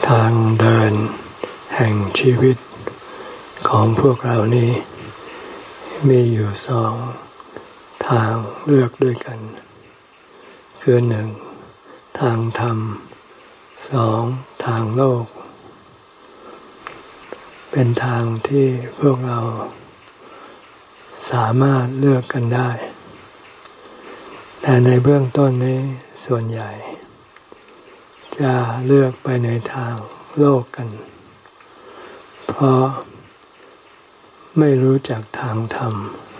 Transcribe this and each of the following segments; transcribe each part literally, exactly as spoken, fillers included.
ทางเดินแห่งชีวิตของพวกเรานี้มีอยู่สองทางเลือกด้วยกันคือหนึ่งทางธรรมสองทางโลกเป็นทางที่พวกเราสามารถเลือกกันได้แต่ในเบื้องต้นนี้ส่วนใหญ่จะเลือกไปในทางโลกกันเพราะไม่รู้จักทางธรรม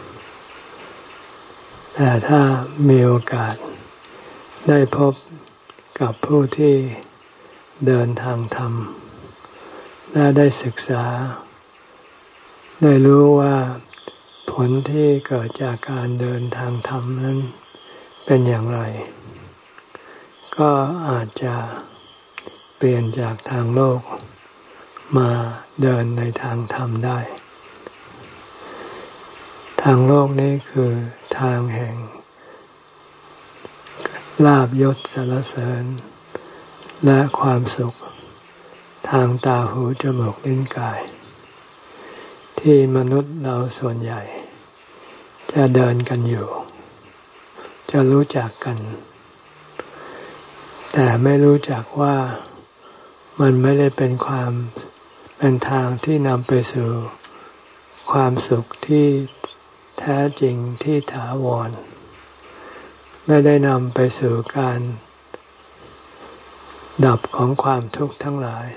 แต่ถ้ามีโอกาสได้พบกับผู้ที่เดินทางธรรมและได้ศึกษาได้รู้ว่าผลที่เกิดจากการเดินทางธรรมนั้นเป็นอย่างไรก็อาจจะเปลี่ยนจากทางโลกมาเดินในทางธรรมได้ทางโลกนี้คือทางแห่งลาภยศสรรเสริญและความสุขทางตาหูจมูกลิ้นกายที่มนุษย์เราส่วนใหญ่จะเดินกันอยู่จะรู้จักกันแต่ไม่รู้จักว่ามันไม่ได้เป็นความเป็นทางที่นำไปสู่ความสุขที่แท้จริงที่ถาวรไม่ได้นำไปสู่การดับของความทุกข์ทั้งหลาย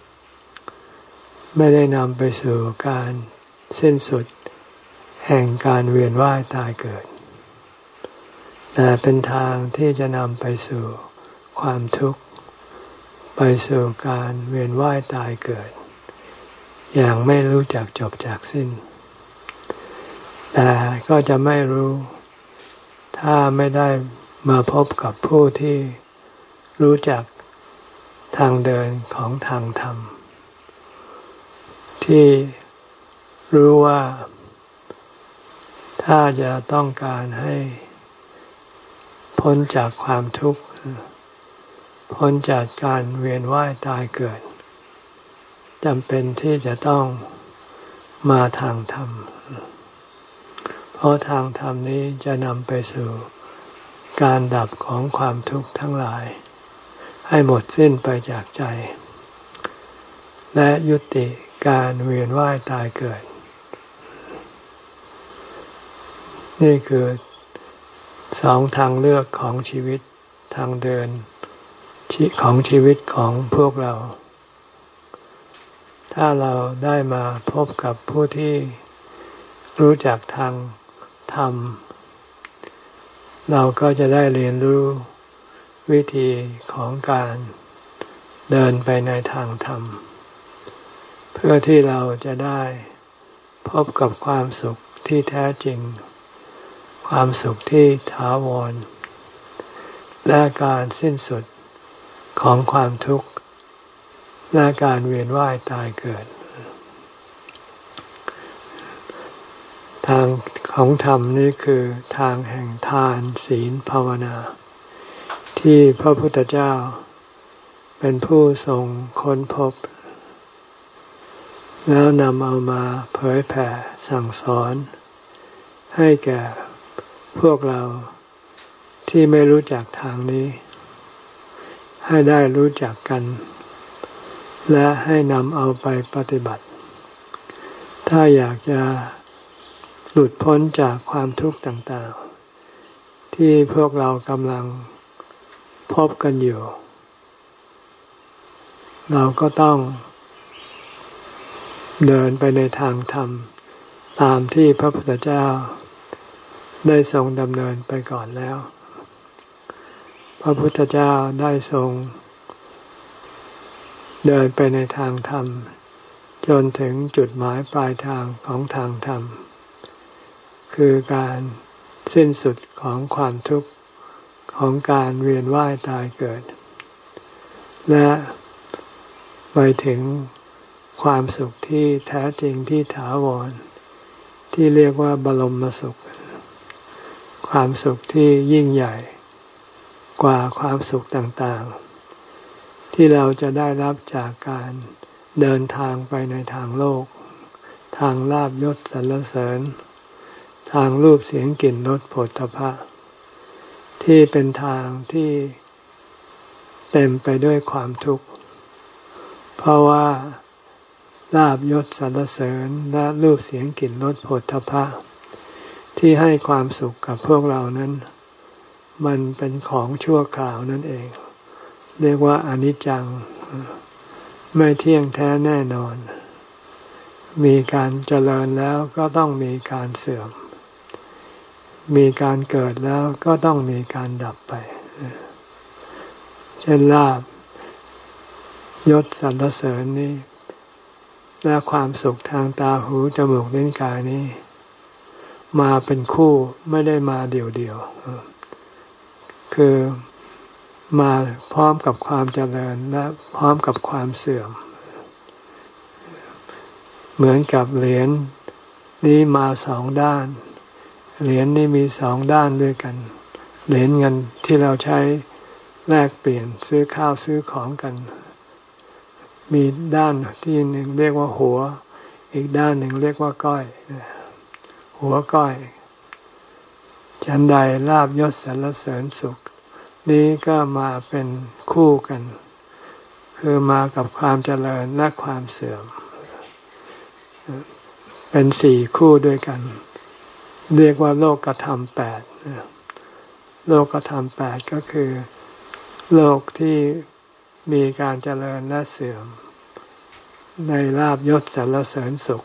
ไม่ได้นำไปสู่การสิ้นสุดแห่งการเวียนว่ายตายเกิดแต่เป็นทางที่จะนำไปสู่ความทุกข์ไปสู่การเวียนว่ายตายเกิดอย่างไม่รู้จักจบจากสิ้นแต่ก็จะไม่รู้ถ้าไม่ได้มาพบกับผู้ที่รู้จักทางเดินของทางธรรมที่รู้ว่าถ้าจะต้องการให้พ้นจากความทุกข์พ้นจากการเวียนว่ายตายเกิดจำเป็นที่จะต้องมาทางธรรมเพราะทางธรรมนี้จะนำไปสู่การดับของความทุกข์ทั้งหลายให้หมดสิ้นไปจากใจและยุติการเวียนว่ายตายเกิดนี่คือสองทางเลือกของชีวิตทางเดินของชีวิตของพวกเราถ้าเราได้มาพบกับผู้ที่รู้จักทางธรรมเราก็จะได้เรียนรู้วิธีของการเดินไปในทางธรรมเพื่อที่เราจะได้พบกับความสุขที่แท้จริงความสุขที่ถาวรและการสิ้นสุดของความทุกข์และการเวียนว่ายตายเกิดทางของธรรมนี้คือทางแห่งทานศีลภาวนาที่พระพุทธเจ้าเป็นผู้ทรงค้นพบแล้วนำเอามาเผยแผ่สั่งสอนให้แก่พวกเราที่ไม่รู้จักทางนี้ให้ได้รู้จักกันและให้นำเอาไปปฏิบัติถ้าอยากจะหลุดพ้นจากความทุกข์ต่างๆที่พวกเรากำลังพบกันอยู่เราก็ต้องเดินไปในทางธรรมตามที่พระพุทธเจ้าได้ทรงดำเนินไปก่อนแล้วพระพุทธเจ้าได้ทรงเดินไปในทางธรรมจนถึงจุดหมายปลายทางของทางธรรมคือการสิ้นสุดของความทุกข์ของการเวียนว่ายตายเกิดและไปถึงความสุขที่แท้จริงที่ถาวรที่เรียกว่าบรมสุขความสุขที่ยิ่งใหญ่กว่าความสุขต่างๆที่เราจะได้รับจากการเดินทางไปในทางโลกทางลาภยศสรรเสริญทางรูปเสียงกลิ่นรสโผฏฐัพพะที่เป็นทางที่เต็มไปด้วยความทุกข์เพราะว่าลาภยศสรรเสริญและรูปเสียงกลิ่นรสโผฏฐัพพะที่ให้ความสุขกับพวกเรานั้นมันเป็นของชั่วคราวนั่นเองเรียกว่าอนิจจังไม่เที่ยงแท้แน่นอนมีการเจริญแล้วก็ต้องมีการเสื่อมมีการเกิดแล้วก็ต้องมีการดับไปเช่นลาภยศสรรเสริญนี้และความสุขทางตาหูจมูกลิ้นกายนี้มาเป็นคู่ไม่ได้มาเดี่ยวๆคือมาพร้อมกับความเจริญและพร้อมกับความเสื่อมเหมือนกับเหรียญนี้มาสองด้านเหรียญนี้มีสองด้านด้วยกันเหรียญเงินที่เราใช้แลกเปลี่ยนซื้อข้าวซื้อของกันมีด้านที่หนึ่งเรียกว่าหัวอีกด้านหนึ่งเรียกว่าก้อยหัวก้อยฉันใดลาภยศสรรเสริญสุขนี้ก็มาเป็นคู่กันคือมากับความเจริญและความเสื่อมเป็นสี่คู่ด้วยกันเรียกว่าโลกธรรมแปดโลกธรรมแปดก็คือโลกที่มีการเจริญและเสื่อมในลาภยศสรรเสริญสุข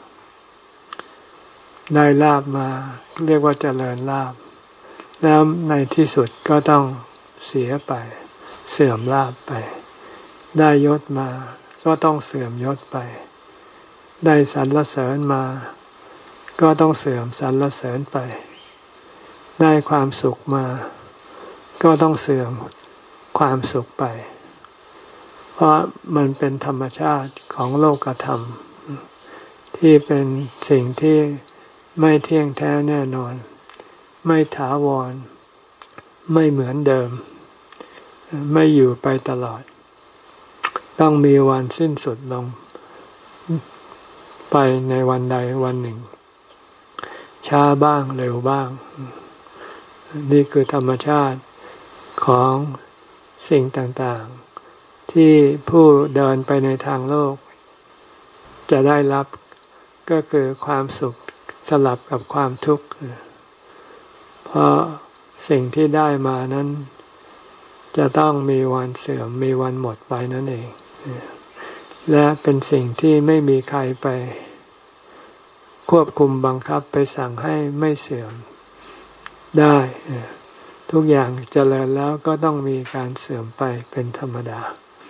ได้ลาภมาเรียกว่าเจริญลาภแล้วในที่สุดก็ต้องเสียไปเสื่อมลาภไปได้ยศมาก็ต้องเสื่อมยศไปได้สรรเสริญมาก็ต้องเสื่อมสรรเสริญไปได้ความสุขมาก็ต้องเสื่อมความสุขไปเพราะมันเป็นธรรมชาติของโลกธรรมที่เป็นสิ่งที่ไม่เที่ยงแท้แน่นอนไม่ถาวรไม่เหมือนเดิมไม่อยู่ไปตลอดต้องมีวันสิ้นสุดลงไปในวันใดวันหนึ่งช้าบ้างเร็วบ้างนี่คือธรรมชาติของสิ่งต่างๆที่ผู้เดินไปในทางโลกจะได้รับก็คือความสุขสลับกับความทุกข์เพราะสิ่งที่ได้มานั้นจะต้องมีวันเสื่อมมีวันหมดไปนั่นเองและเป็นสิ่งที่ไม่มีใครไปควบคุมบังคับไปสั่งให้ไม่เสื่อมได้ทุกอย่างเจริญแล้วก็ต้องมีการเสื่อมไปเป็นธรรมดา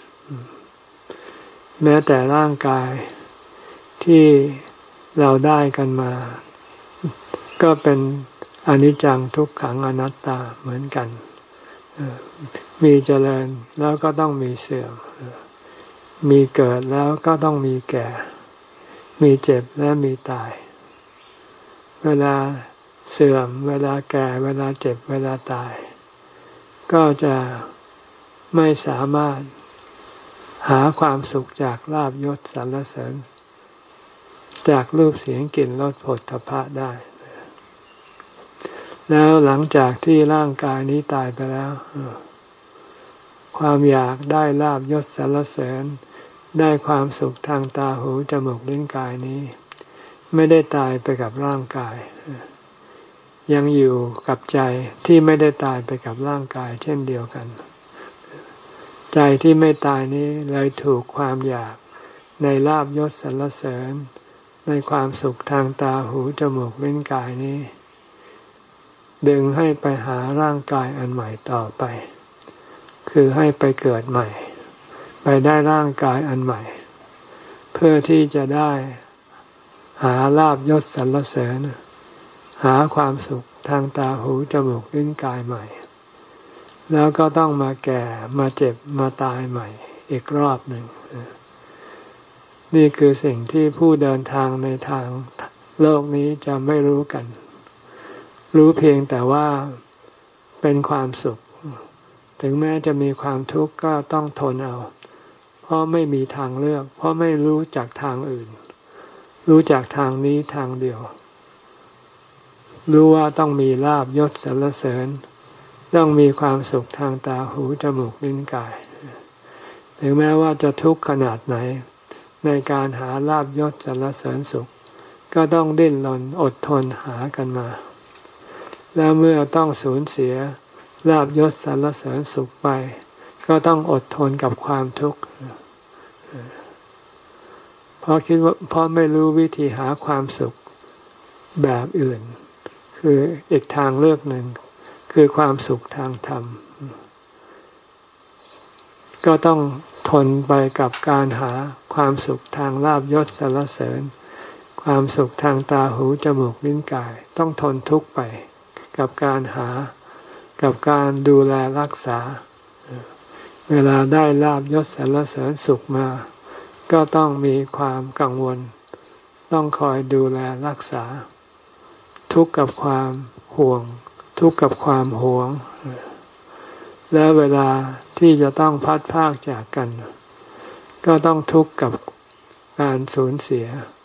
แม้แต่ร่างกายที่เราได้กันมาก็เป็นอนิจจังทุกขังอนัตตาเหมือนกันมีเจริญแล้วก็ต้องมีเสื่อมมีเกิดแล้วก็ต้องมีแก่มีเจ็บและมีตายเวลาเสื่อมเวลาแก่เวลาเจ็บเวลาตายก็จะไม่สามารถหาความสุขจากลาภยศสรรเสริญจากรูปเสียงกลิ่นรสโผฏฐัพพะได้แล้วหลังจากที่ร่างกายนี้ตายไปแล้วความอยากได้ลาภยศสรรเสริญได้ความสุขทางตาหูจมูกลิ้นกายนี้ไม่ได้ตายไปกับร่างกายยังอยู่กับใจที่ไม่ได้ตายไปกับร่างกายเช่นเดียวกันใจที่ไม่ตายนี้เลยถูกความอยากในลาภยศสรรเสริญในความสุขทางตาหูจมูกลิ้นกายนี้ดึงให้ไปหาร่างกายอันใหม่ต่อไปคือให้ไปเกิดใหม่ไปได้ร่างกายอันใหม่เพื่อที่จะได้หาลาภยศสรรเสริญหาความสุขทางตาหูจมูกลิ้นกายใหม่แล้วก็ต้องมาแก่มาเจ็บมาตายใหม่อีกรอบหนึ่งนี่คือสิ่งที่ผู้เดินทางในทางโลกนี้จะไม่รู้กันรู้เพียงแต่ว่าเป็นความสุขถึงแม้จะมีความทุกข์ก็ต้องทนเอาเพราะไม่มีทางเลือกเพราะไม่รู้จักทางอื่นรู้จักทางนี้ทางเดียวรู้ว่าต้องมีลาภยศสรรเสริญต้องมีความสุขทางตาหูจมูกลิ้นกายถึงแม้ว่าจะทุกข์ขนาดไหนในการหาลาภยศสรรเสริญสุขก็ต้องดิ้นรนอดทนหากันมาแล้วเมื่อต้องสูญเสียลาภยศสรรเสริญสุขไปก็ต้องอดทนกับความทุกข์เพราะคิดว่าเพราะไม่รู้วิธีหาความสุขแบบอื่นคืออีกทางเลือกหนึ่งคือความสุขทางธรรมก็ต้องทนไปกับการหาความสุขทางลาภยศสรรเสริญความสุขทางตาหูจมูกลิ้นกายต้องทนทุกข์ไปกับการหากับการดูแลรักษาเวลาได้ลาภยศสรรเสริญสุขมาก็ต้องมีความกังวลต้องคอยดูแลรักษาทุกข์กับความห่วงทุกข์กับความหวงและเวลาที่จะต้องพัดพรากจากกันก็ต้องทุกข์กับการสูญเสีย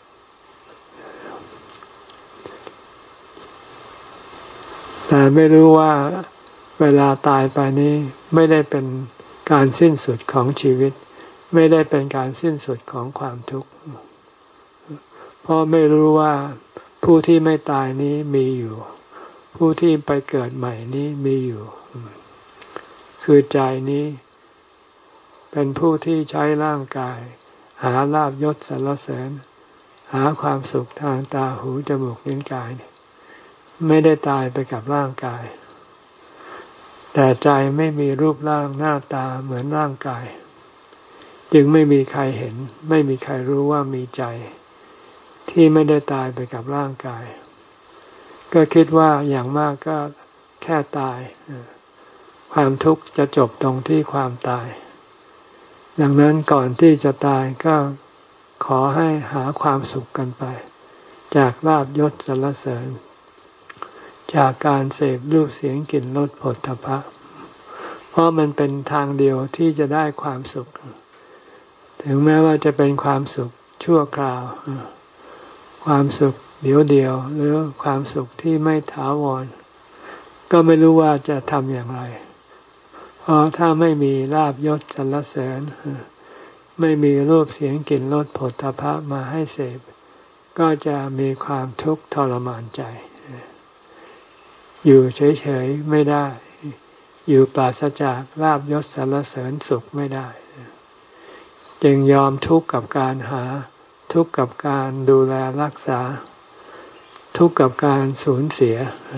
แต่ไม่รู้ว่าเวลาตายไปนี้ไม่ได้เป็นการสิ้นสุดของชีวิตไม่ได้เป็นการสิ้นสุดของความทุกข์เพราะไม่รู้ว่าผู้ที่ไม่ตายนี้มีอยู่ผู้ที่ไปเกิดใหม่นี้มีอยู่คือใจนี้เป็นผู้ที่ใช้ร่างกายหาลาภยศสรรเสริญหาความสุขทางตาหูจมูกลิ้นกายไม่ได้ตายไปกับร่างกายแต่ใจไม่มีรูปร่างหน้าตาเหมือนร่างกายจึงไม่มีใครเห็นไม่มีใครรู้ว่ามีใจที่ไม่ได้ตายไปกับร่างกายก็คิดว่าอย่างมากก็แค่ตายความทุกข์จะจบตรงที่ความตายดังนั้นก่อนที่จะตายก็ขอให้หาความสุขกันไปจากลาภยศสรรเสริญจากการเสพรูปเสียงกลิ่นรสผลทพะเพราะมันเป็นทางเดียวที่จะได้ความสุขถึงแม้ว่าจะเป็นความสุขชั่วคราวความสุขเดียวเดียวหรือความสุขที่ไม่ถาวรก็ไม่รู้ว่าจะทำอย่างไรเพราะถ้าไม่มีลาภยศสรรเสริญไม่มีรูปเสียงกลิ่นรสผลทพะมาให้เสพก็จะมีความทุกข์ทรมานใจอยู่เฉยๆไม่ได้อยู่ปราศจากลาภยศสรรเสริญสุขไม่ได้จึงยอมทุกข์กับการหาทุกข์กับการดูแลรักษาทุกข์กับการสูญเสีย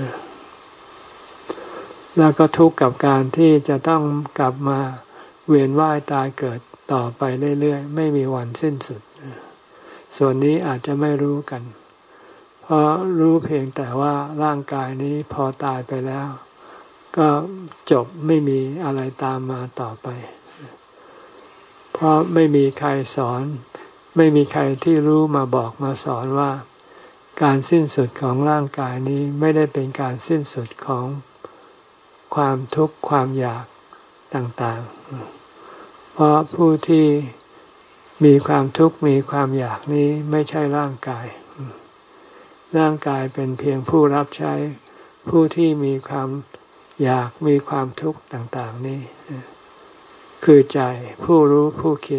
แล้วก็ทุกข์กับการที่จะต้องกลับมาเวียนว่ายตายเกิดต่อไปเรื่อยๆไม่มีวันสิ้นสุดส่วนนี้อาจจะไม่รู้กันเพราะรู้เพียงแต่ว่าร่างกายนี้พอตายไปแล้วก็จบไม่มีอะไรตามมาต่อไปเพราะไม่มีใครสอนไม่มีใครที่รู้มาบอกมาสอนว่าการสิ้นสุดของร่างกายนี้ไม่ได้เป็นการสิ้นสุดของความทุกข์ความอยากต่างๆเพราะผู้ที่มีความทุกข์มีความอยากนี้ไม่ใช่ร่างกายร่างกายเป็นเพียงผู้รับใช้ผู้ที่มีความอยากมีความทุกข์ต่างๆนี้คือใจผู้รู้ผู้คิด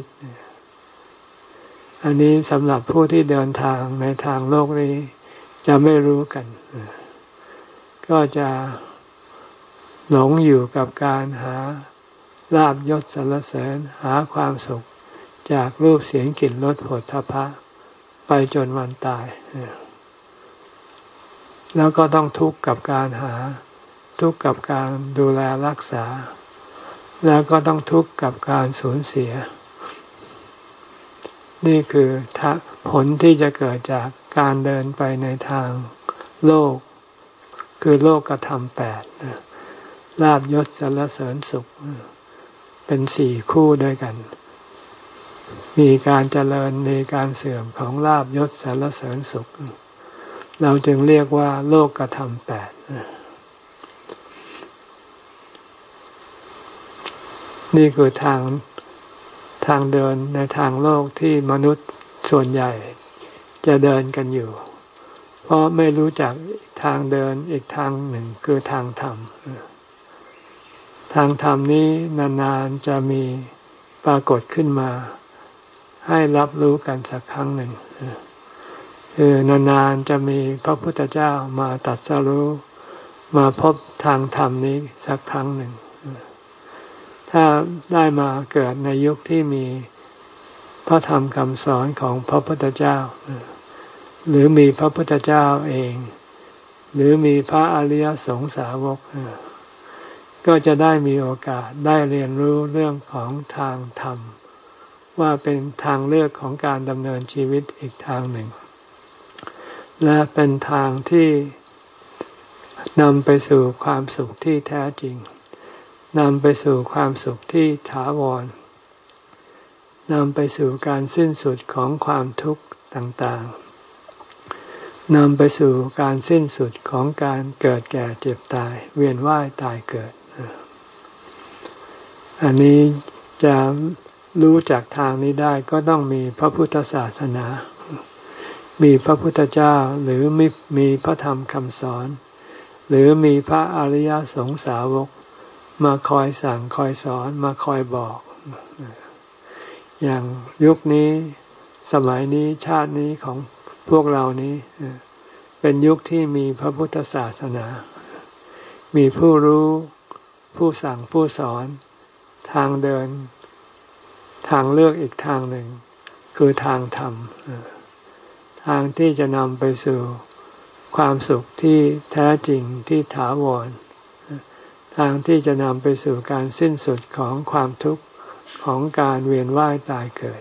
อันนี้สำหรับผู้ที่เดินทางในทางโลกนี้จะไม่รู้กันก็จะหลงอยู่กับการหาลาภยศสรรเสริญหาความสุขจากรูปเสียงกลิ่นรสโผฏฐัพพะไปจนวันตายแล้วก็ต้องทุกข์กับการหาทุกข์กับการดูแลรักษาแล้วก็ต้องทุกข์กับการสูญเสียนี่คือผลที่จะเกิดจากการเดินไปในทางโลกคือโลกธรรมแปดลาภยศสรรเสริญสุขเป็นสี่คู่ด้วยกันมีการเจริญมีการเสื่อมของลาภยศสรรเสริญสุขเราจึงเรียกว่าโลกธรรมแปดนี่คือทางทางเดินในทางโลกที่มนุษย์ส่วนใหญ่จะเดินกันอยู่เพราะไม่รู้จักทางเดินอีกทางหนึ่งคือทางธรรมทางธรรมนี้นานๆจะมีปรากฏขึ้นมาให้รับรู้กันสักครั้งหนึ่งคือนานๆจะมีพระพุทธเจ้ามาตรัสรู้มาพบทางธรรมนี้สักครั้งหนึ่งถ้าได้มาเกิดในยุคที่มีพระธรรมคำสอนของพระพุทธเจ้าหรือมีพระพุทธเจ้าเองหรือมีพระอริยสงสาวกก็จะได้มีโอกาสได้เรียนรู้เรื่องของทางธรรมว่าเป็นทางเลือกของการดำเนินชีวิตอีกทางหนึ่งและเป็นทางที่นำไปสู่ความสุขที่แท้จริงนำไปสู่ความสุขที่ถาวรนำไปสู่การสิ้นสุดของความทุกข์ต่างๆนำไปสู่การสิ้นสุดของการเกิดแก่เจ็บตายเวียนว่ายตายเกิดอันนี้จะรู้จักทางนี้ได้ก็ต้องมีพระพุทธศาสนามีพระพุทธเจ้าหรือมีมีพระธรรมคำสอนหรือมีพระอริยสงสาวกมาคอยสั่งคอยสอนมาคอยบอกอย่างยุคนี้สมัยนี้ชาตินี้ของพวกเรานี้เป็นยุคที่มีพระพุทธศาสนามีผู้รู้ผู้สั่งผู้สอนทางเดินทางเลือกอีกทางหนึ่งคือทางธรรมทางที่จะนำไปสู่ความสุขที่แท้จริงที่ถาวรทางที่จะนำไปสู่การสิ้นสุดของความทุกข์ของการเวียนว่ายตายเกิด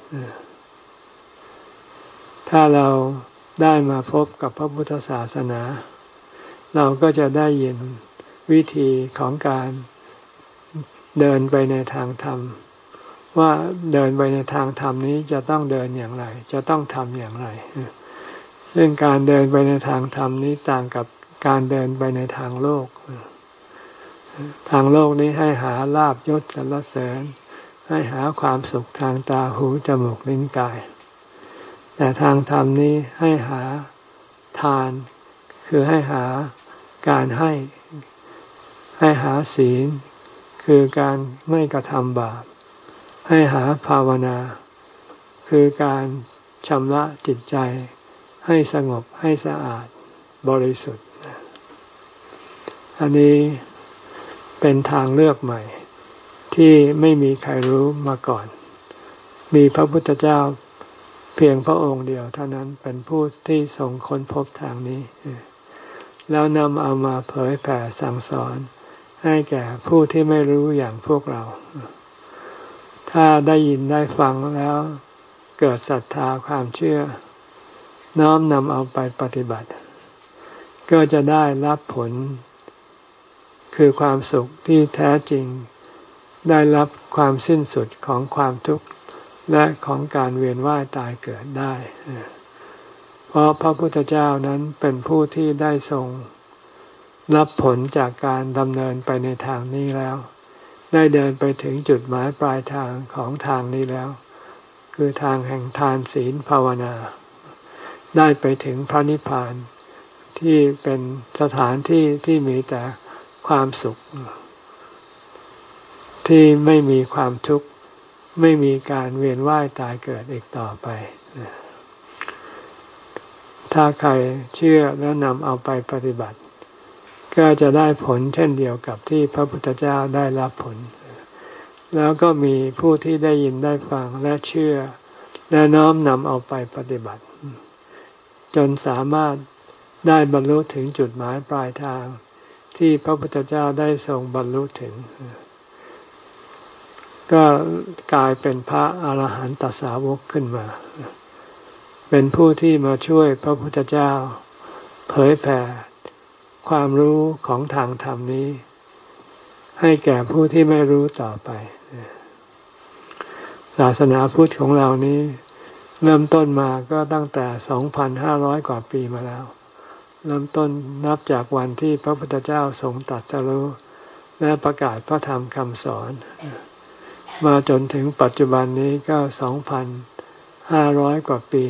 ถ้าเราได้มาพบกับพระพุทธศาสนาเราก็จะได้ยินวิธีของการเดินไปในทางธรรมว่าเดินไปในทางธรรมนี้จะต้องเดินอย่างไรจะต้องทำอย่างไรซึ่งการเดินไปในทางธรรมนี้ต่างกับการเดินไปในทางโลกทางโลกนี้ให้หาลาภยศสรรเสริญให้หาความสุขทางตาหูจมูกลิ้นกายแต่ทางธรรมนี้ให้หาทานคือให้หาการให้ให้หาศีลคือการไม่กระทำบาปให้หาภาวนาคือการชำระจิตใจให้สงบให้สะอาดบริสุทธิ์อันนี้เป็นทางเลือกใหม่ที่ไม่มีใครรู้มาก่อนมีพระพุทธเจ้าเพียงพระองค์เดียวเท่านั้นเป็นผู้ที่ทรงค้นพบทางนี้แล้วนำเอามาเผยแผ่สั่งสอนให้แก่ผู้ที่ไม่รู้อย่างพวกเราถ้าได้ยินได้ฟังแล้วเกิดศรัทธาความเชื่อน้อมนำเอาไปปฏิบัติก็จะได้รับผลคือความสุขที่แท้จริงได้รับความสิ้นสุดของความทุกข์และของการเวียนว่ายตายเกิดได้เพราะพระพุทธเจ้านั้นเป็นผู้ที่ได้ทรงรับผลจากการดำเนินไปในทางนี้แล้วได้เดินไปถึงจุดหมายปลายทางของทางนี้แล้วคือทางแห่งทานศีลภาวนาได้ไปถึงพระนิพพานที่เป็นสถานที่ที่มีแต่ความสุขที่ไม่มีความทุกข์ไม่มีการเวียนว่ายตายเกิดอีกต่อไปถ้าใครเชื่อแล้วนำเอาไปปฏิบัติก็จะได้ผลเช่นเดียวกับที่พระพุทธเจ้าได้รับผลแล้วก็มีผู้ที่ได้ยินได้ฟังและเชื่อและน้อมนำเอาไปปฏิบัติจนสามารถได้บรรลุถึงจุดหมายปลายทางที่พระพุทธเจ้าได้ทรงบรรลุถึงก็กลายเป็นพระอรหันตสาวกขึ้นมาเป็นผู้ที่มาช่วยพระพุทธเจ้าเผยแผ่ความรู้ของทางธรรมนี้ให้แก่ผู้ที่ไม่รู้ต่อไปศาสนาพุทธของเรานี้เริ่มต้นมาก็ตั้งแต่ สองพันห้าร้อย กว่าปีมาแล้วเริ่มต้นนับจากวันที่พระพุทธเจ้าทรงตรัสรู้และประกาศพระธรรมคำสอนมาจนถึงปัจจุบันนี้ก็สองพันห้าร้อยกว่าปี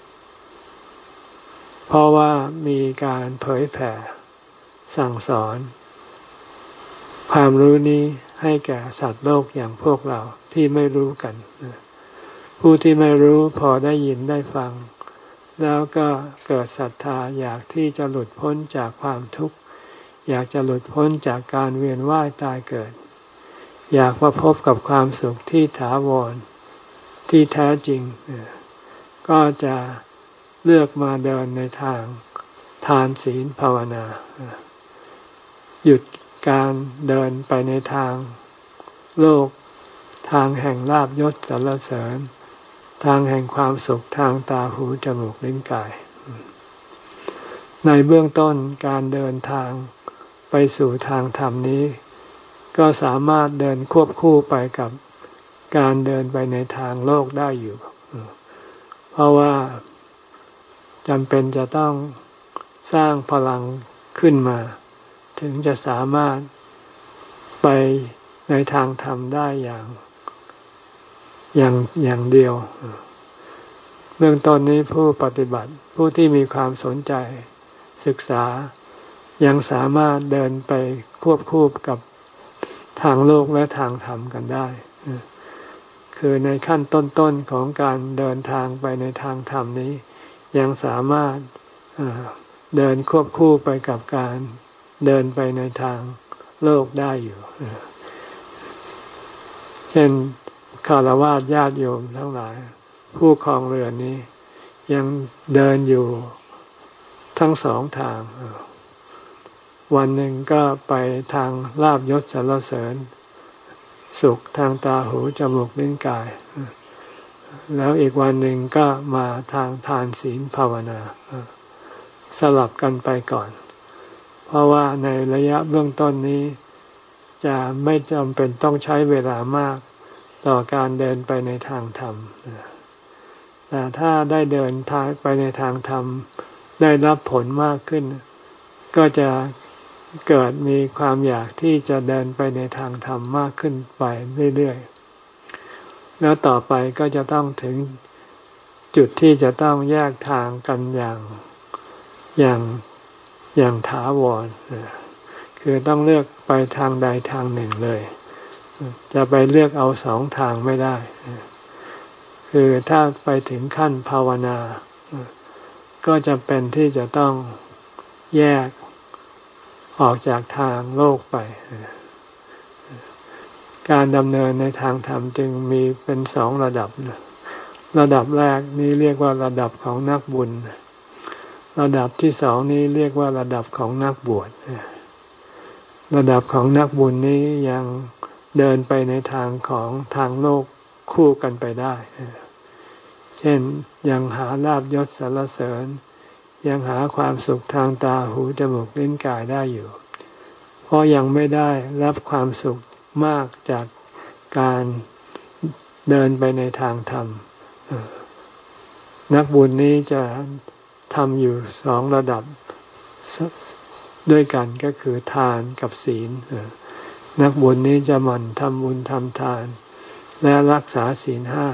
เพราะว่ามีการเผยแผ่สั่งสอนความรู้นี้ให้แก่สัตว์โลกอย่างพวกเราที่ไม่รู้กันผู้ที่ไม่รู้พอได้ยินได้ฟังแล้วก็เกิดศรัทธาอยากที่จะหลุดพ้นจากความทุกข์อยากจะหลุดพ้นจากการเวียนว่ายตายเกิดอยากมาพบกับความสุขที่ถาวรที่แท้จริงก็จะเลือกมาเดินในทางทานศีลภาวนาหยุดการเดินไปในทางโลกทางแห่งลาภยศสรรเสริญทางแห่งความสุขทางตาหูจมูกลิ้นกายในเบื้องต้นการเดินทางไปสู่ทางธรรมนี้ก็สามารถเดินควบคู่ไปกับการเดินไปในทางโลกได้อยู่เพราะว่าจำเป็นจะต้องสร้างพลังขึ้นมาถึงจะสามารถไปในทางธรรมได้อย่างอย่างอย่างเดียวเบื้องต้นนี้ผู้ปฏิบัติผู้ที่มีความสนใจศึกษายังสามารถเดินไปควบคู่กับทางโลกและทางธรรมกันได้คือในขั้นต้นๆของการเดินทางไปในทางธรรมนี้ยังสามารถเดินควบคู่ไปกับการเดินไปในทางโลกได้อยู่เช่นฆราวาสญาติโยมทั้งหลายผู้ครองเรือนนี้ยังเดินอยู่ทั้งสองทางวันหนึ่งก็ไปทางลาภยศสรรเสริญสุขทางตาหูจมูกลิ้นกายแล้วอีกวันหนึ่งก็มาทางทานศีลภาวนาสลับกันไปก่อนเพราะว่าในระยะเบื้องต้นนี้จะไม่จำเป็นต้องใช้เวลามากต่อการเดินไปในทางธรรมแต่ถ้าได้เดินทางไปในทางธรรมได้รับผลมากขึ้นก็จะเกิดมีความอยากที่จะเดินไปในทางธรรมมากขึ้นไปเรื่อยๆแล้วต่อไปก็จะต้องถึงจุดที่จะต้องแยกทางกันอย่างอย่างอย่างถาวรคือต้องเลือกไปทางใดทางหนึ่งเลยจะไปเลือกเอาสองทางไม่ได้คือถ้าไปถึงขั้นภาวนาก็จำเป็นที่จะต้องแยกออกจากทางโลกไปการดำเนินในทางธรรมจึงมีเป็นสองระดับระดับแรกนี้เรียกว่าระดับของนักบุญระดับที่สองนี้เรียกว่าระดับของนักบวชระดับของนักบุญนี้ยังเดินไปในทางของทางโลกคู่กันไปได้เช่นยังหาลาภยศสรรเสริญยังหาความสุขทางตาหูจมูกลิ้นกายได้อยู่เพราะยังไม่ได้รับความสุขมากจากการเดินไปในทางธรรมนักบุญนี้จะทำอยู่สองระดับด้วยกันก็คือทานกับศีลนักบุญนี้จะหมั่นทำบุญทำทานและรักษาศีลห้า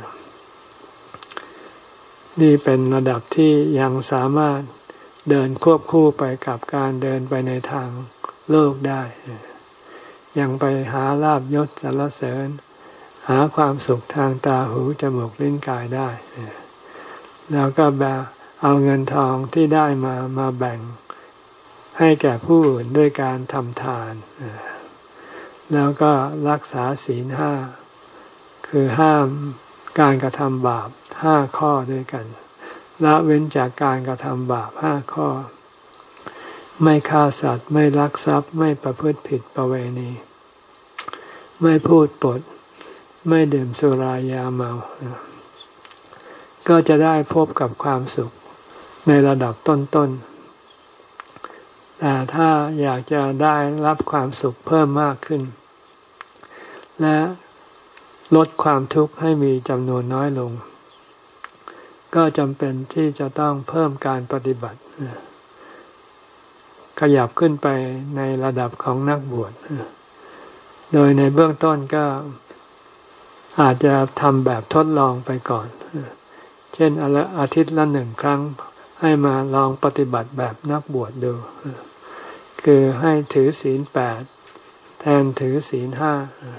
นี่เป็นระดับที่ยังสามารถเดินควบคู่ไปกับการเดินไปในทางโลกได้ยังไปหาลาภยศสรรเสริญหาความสุขทางตาหูจมูกลิ้นกายได้แล้วก็แบบเอาเงินทองที่ได้มามาแบ่งให้แก่ผู้อื่นด้วยการทำทานแล้วก็รักษาศีลห้าคือห้ามการกระทำบาปห้าข้อด้วยกันละเว้นจากการกระทำบาปห้าข้อไม่ฆ่าสัตว์ไม่ลักทรัพย์ไม่ประพฤติผิดประเวณีไม่พูดปดไม่ดื่มสุรายาเมาก็จะได้พบกับความสุขในระดับต้นๆแต่ถ้าอยากจะได้รับความสุขเพิ่มมากขึ้นและลดความทุกข์ให้มีจำนวนน้อยลงก็จำเป็นที่จะต้องเพิ่มการปฏิบัติขยับขึ้นไปในระดับของนักบวชโดยในเบื้องต้นก็อาจจะทำแบบทดลองไปก่อนเช่นอาทิตย์ละหนึ่งครั้งให้มาลองปฏิบัติแบบนักบวชดูคือให้ถือศีลแปดแทนถือศีลห้า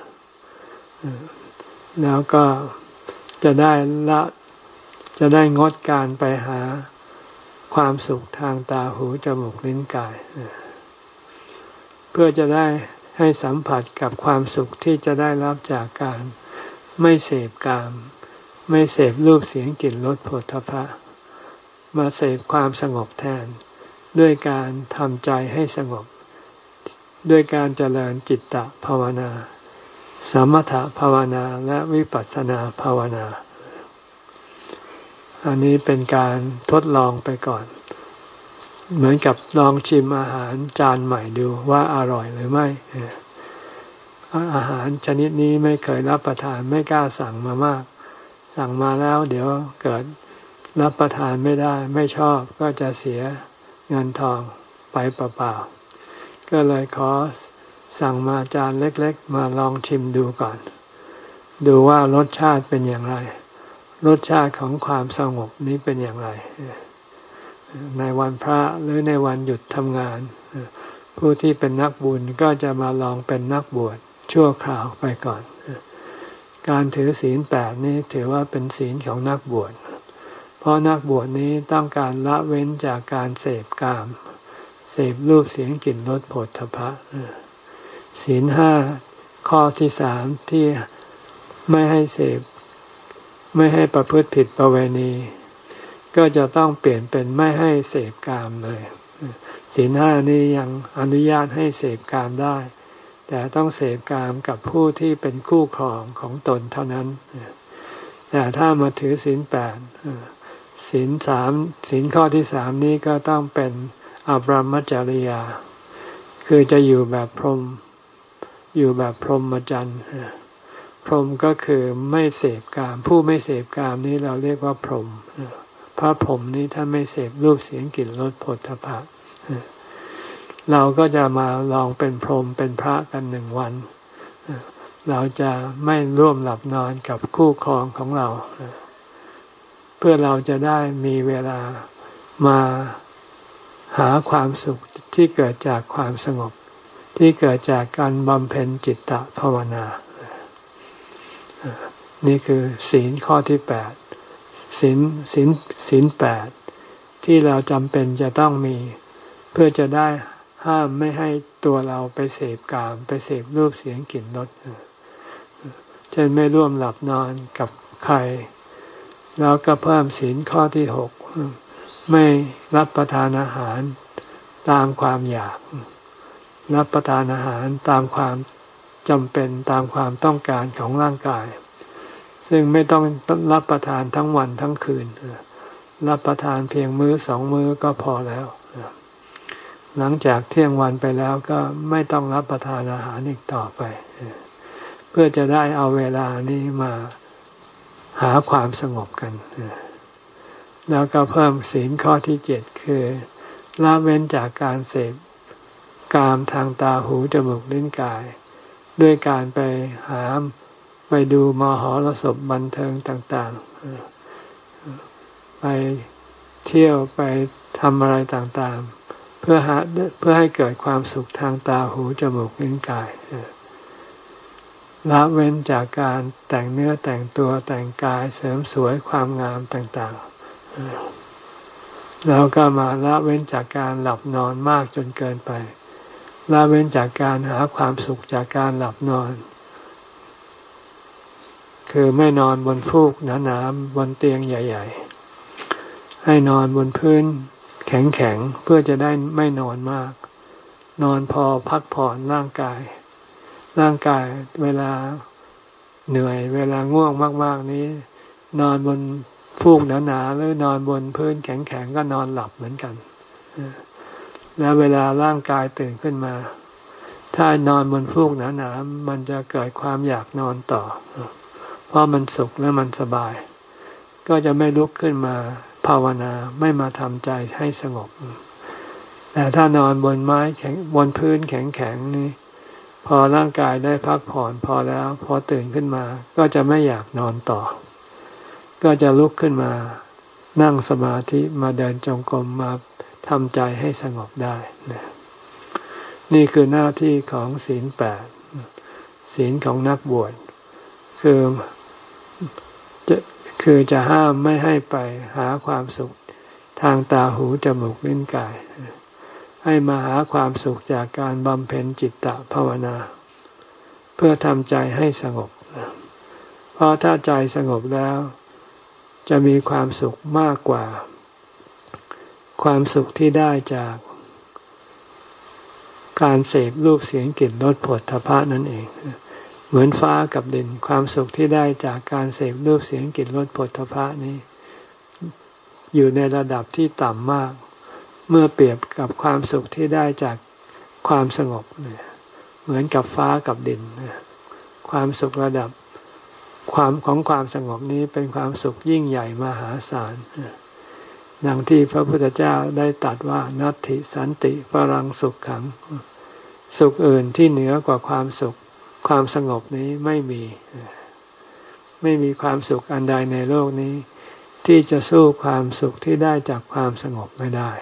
แล้วก็จะได้ละจะได้งดการไปหาความสุขทางตาหูจมูกลิ้นกายเพื่อจะได้ให้สัมผัสกับความสุขที่จะได้รับจากการไม่เสพกามไม่เสพรูปเสียงกลิ่นรสโผฏฐัพพะมาเสพความสงบแทนด้วยการทำใจให้สงบด้วยการเจริญจิตตภาวนาสมถภาวนาและวิปัสสนาภาวนาอันนี้เป็นการทดลองไปก่อนเหมือนกับลองชิมอาหารจานใหม่ดูว่าอร่อยหรือไม่อาหารชนิดนี้ไม่เคยรับประทานไม่กล้าสั่งมามากสั่งมาแล้วเดี๋ยวเกิดรับประทานไม่ได้ไม่ชอบก็จะเสียเงินทองไปเปล่าๆก็เลยขอสั่งมาจานเล็กๆมาลองชิมดูก่อนดูว่ารสชาติเป็นอย่างไรรสชาติของความสงบนี้เป็นอย่างไรในวันพระหรือในวันหยุดทำงานผู้ที่เป็นนักบุญก็จะมาลองเป็นนักบวชชั่วคราวไปก่อนการถือศีลแปดนี้ถือว่าเป็นศีลของนักบวชเพราะนักบวชนี้ต้องการละเว้นจากการเสพกามเสพรูปเสียงกลิ่นรสโผฏฐัพพะศีลห้าข้อที่สามที่ไม่ให้เสพไม่ให้ประพฤติผิดประเวณีก็จะต้องเปลี่ยนเป็นไม่ให้เสพกามเลยศีลห้านี้ยังอนุญาตให้เสพกามได้แต่ต้องเสพกามกับผู้ที่เป็นคู่ครองของตนเท่านั้นแต่ถ้ามาถือศีลแปดศีลสามศีลข้อที่สามนี้ก็ต้องเป็นอบรมจริยาคือจะอยู่แบบพรหมอยู่แบบพรหมจรรย์พรหมก็คือไม่เสพกามผู้ไม่เสพกามนี้เราเรียกว่าพรหมพระพรหมนี้ถ้าไม่เสพรูปเสียงกลิ่นรสโผฏฐัพพะเราก็จะมาลองเป็นพรหมเป็นพระกันหนึ่งวันเราจะไม่ร่วมหลับนอนกับคู่ครองของเราเพื่อเราจะได้มีเวลามาหาความสุขที่เกิดจากความสงบที่เกิดจากการบำเพ็ญจิตตภาวนานี่คือศีลข้อที่แปดศีลศีลศีลแปดที่เราจำเป็นจะต้องมีเพื่อจะได้ห้ามไม่ให้ตัวเราไปเสพกามไปเสพรูปเสียงกลิ่นรสเช่นไม่ร่วมหลับนอนกับใครแล้วก็เพิ่มศีลข้อที่หกไม่รับประทานอาหารตามความอยากรับประทานอาหารตามความจำเป็นตามความต้องการของร่างกายซึ่งไม่ต้องรับประทานทั้งวันทั้งคืนรับประทานเพียงมื้อสองมื้อก็พอแล้วหลังจากเที่ยงวันไปแล้วก็ไม่ต้องรับประทานอาหารอีกต่อไปเพื่อจะได้เอาเวลานี้มาหาความสงบกันแล้วก็เพิ่มศีลข้อที่เจ็ดคือละเว้นจากการเสพกามทางตาหูจมูกลิ้นกายด้วยการไปหาไปดูมหรสพบันเทิงต่างๆไปเที่ยวไปทำอะไรต่างๆเพื่อหาเพื่อให้เกิดความสุขทางตาหูจมูกลิ้นกายละเว้นจากการแต่งเนื้อแต่งตัวแต่งกายเสริมสวยความงามต่างๆแล้วก็มาละเว้นจากการหลับนอนมากจนเกินไปละเว้นจากการหาความสุขจากการหลับนอนคือไม่นอนบนฟูกหนาๆบนเตียงใหญ่ๆให้นอนบนพื้นแข็งๆเพื่อจะได้ไม่นอนมากนอนพอพักผ่อนร่างกายร่างกายเวลาเหนื่อยเวลาง่วงมากๆนี้นอนบนฟูกหนาๆหรือนอนบนพื้นแข็งๆก็นอนหลับเหมือนกันแล้วเวลาร่างกายตื่นขึ้นมาถ้านอนบนฟูกหนาๆมันจะเกิดความอยากนอนต่อเพราะมันสุขและมันสบายก็จะไม่ลุกขึ้นมาภาวนาไม่มาทำใจให้สงบแต่ถ้านอนบนไม้แข็งบนพื้นแข็งๆนี่พอร่างกายได้พักผ่อนพอแล้วพอตื่นขึ้นมาก็จะไม่อยากนอนต่อก็จะลุกขึ้นมานั่งสมาธิมาเดินจงกรมมาทำใจให้สงบได้นะนี่คือหน้าที่ของศีลแปดศีลของนักบวชคือจะคือจะห้ามไม่ให้ไปหาความสุขทางตาหูจมูกลิ้นกายให้มาหาความสุขจากการบำเพ็ญจิตตภาวนาเพื่อทำใจให้สงบเพราะถ้าใจสงบแล้วจะมีความสุขมากกว่าความสุขที่ได้จากการเสพรูปเสียงกลิ่นรสผลทพะนั่นเองเหมือนฟ้ากับดินความสุขที่ได้จากการเสพรูปเสียงกลิ่นรสผลทพะนี้อยู่ในระดับที่ต่ำมากเมื่อเปรียบกับความสุขที่ได้จากความสงบเนี่ยเหมือนกับฟ้ากับดินความสุขระดับความของความสงบนี้เป็นความสุขยิ่งใหญ่มหาศาลดังที่พระพุทธเจ้าได้ตรัสว่านัตถิสันติปรังสุขขังสุขอื่นที่เหนือกว่าความสุขความสงบนี้ไม่มีไม่มีความสุขอันใดในโลกนี้ที่จะสู้ความสุขที่ได้จากความสงบไม่ได้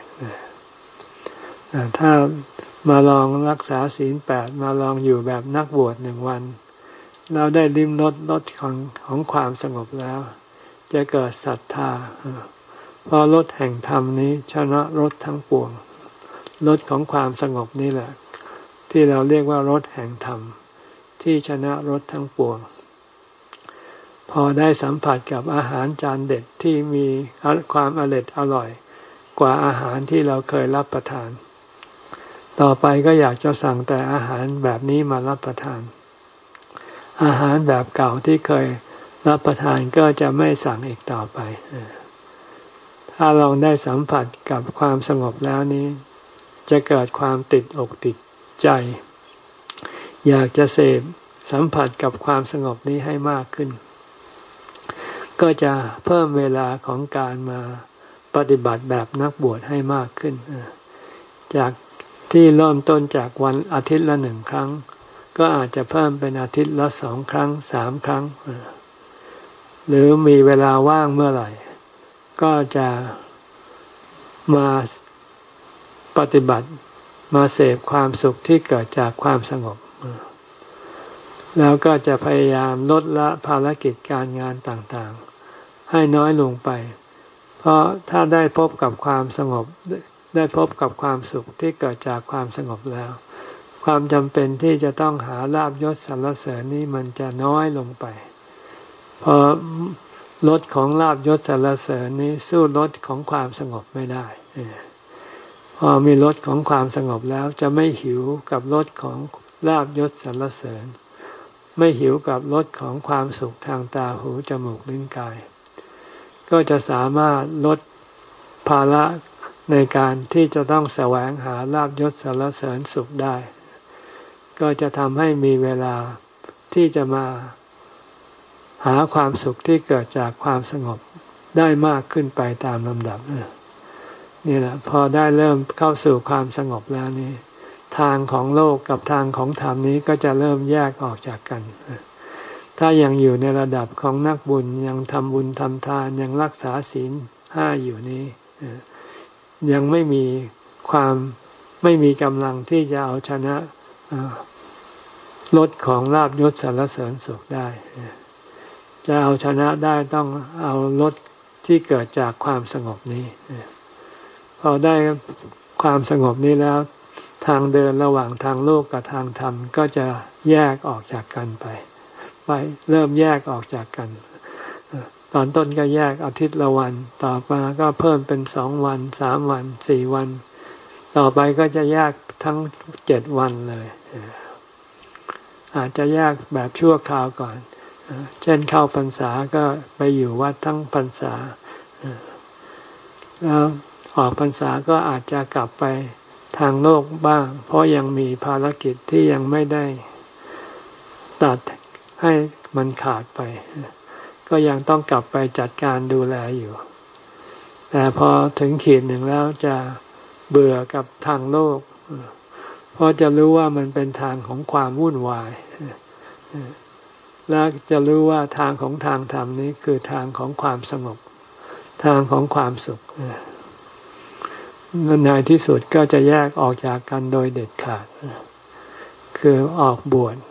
ถ้ามาลองรักษาศีลแปดมาลองอยู่แบบนักบวชหนึ่งวันเราได้ลิ้มรสรสของของความสงบแล้วจะเกิดศรัทธาเพราะรสแห่งธรรมนี้ชนะรสทั้งปวงรสของความสงบนี่แหละที่เราเรียกว่ารสแห่งธรรมที่ชนะรสทั้งปวงพอได้สัมผัสกับอาหารจานเด็ดที่มีความอร่อยอร่อยกว่าอาหารที่เราเคยรับประทานต่อไปก็อยากจะสั่งแต่อาหารแบบนี้มารับประทานอาหารแบบเก่าที่เคยรับประทานก็จะไม่สั่งอีกต่อไปถ้าลองได้สัมผัสกับความสงบแล้วนี้จะเกิดความติดอกติดใจอยากจะเสพสัมผัสกับความสงบนี้ให้มากขึ้นก็จะเพิ่มเวลาของการมาปฏิบัติแบบนักบวชให้มากขึ้นจากที่เริ่มต้นจากวันอาทิตย์ละหนึ่งครั้งก็อาจจะเพิ่มเป็นอาทิตย์ละสองครั้งสามครั้งหรือมีเวลาว่างเมื่อไหร่ก็จะมาปฏิบัติมาเสพความสุขที่เกิดจากความสงบแล้วก็จะพยายามลดละภารกิจการงานต่างๆให้น้อยลงไปเพราะถ้าได้พบกับความสงบได้พบกับความสุขที่เกิดจากความสงบแล้วความจำเป็นที่จะต้องหาลาภยศสรรเสริญนี้มันจะน้อยลงไปเพราะรสของลาภยศสรรเสริญนี้สู้รสของความสงบไม่ได้พอมีรสของความสงบแล้วจะไม่หิวกับรสของลาภยศสรรเสริญไม่หิวกับรสของความสุขทางตาหูจมูกลิ้นกายก็จะสามารถลดภาระในการที่จะต้องแสวงหาลาภยศสรรเสริญสุขได้ก็จะทำให้มีเวลาที่จะมาหาความสุขที่เกิดจากความสงบได้มากขึ้นไปตามลำดับนี่แหละพอได้เริ่มเข้าสู่ความสงบแล้วนี่ทางของโลกกับทางของธรรมนี้ก็จะเริ่มแยกออกจากกันถ้ายังอยู่ในระดับของนักบุญยังทำบุญทำทานยังรักษาศีลห้าอยู่นี้ยังไม่มีความไม่มีกำลังที่จะเอาชนะรสของลาภยศสรรเสริญสุขได้จะเอาชนะได้ต้องเอารสที่เกิดจากความสงบนี้พอได้ความสงบนี้แล้วทางเดินระหว่างทางโลกกับทางธรรมก็จะแยกออกจากกันไปไปเริ่มแยกออกจากกันตอนต้นก็แยกอาทิตย์ละวันต่อมาก็เพิ่มเป็นสองวันสามวันสี่วันต่อไปก็จะแยกทั้งเจ็ดวันเลยอาจจะแยกแบบชั่วคราวก่อนเช่นเข้าพรรษาก็ไปอยู่วัดทั้งพรรษาแล้วออกพรรษาก็อาจจะกลับไปทางโลกบ้างเพราะยังมีภารกิจที่ยังไม่ได้ตัดให้มันขาดไปก็ยังต้องกลับไปจัดการดูแลอยู่แต่พอถึงขีดหนึ่งแล้วจะเบื่อกับทางโลกพราะจะรู้ว่ามันเป็นทางของความวุ่นวายและจะรู้ว่าทางของทางธรรมนี้คือทางของความสงบทางของความสุขในที่สุดก็จะแยกออกจากกันโดยเด็ดขาดคือออกบวช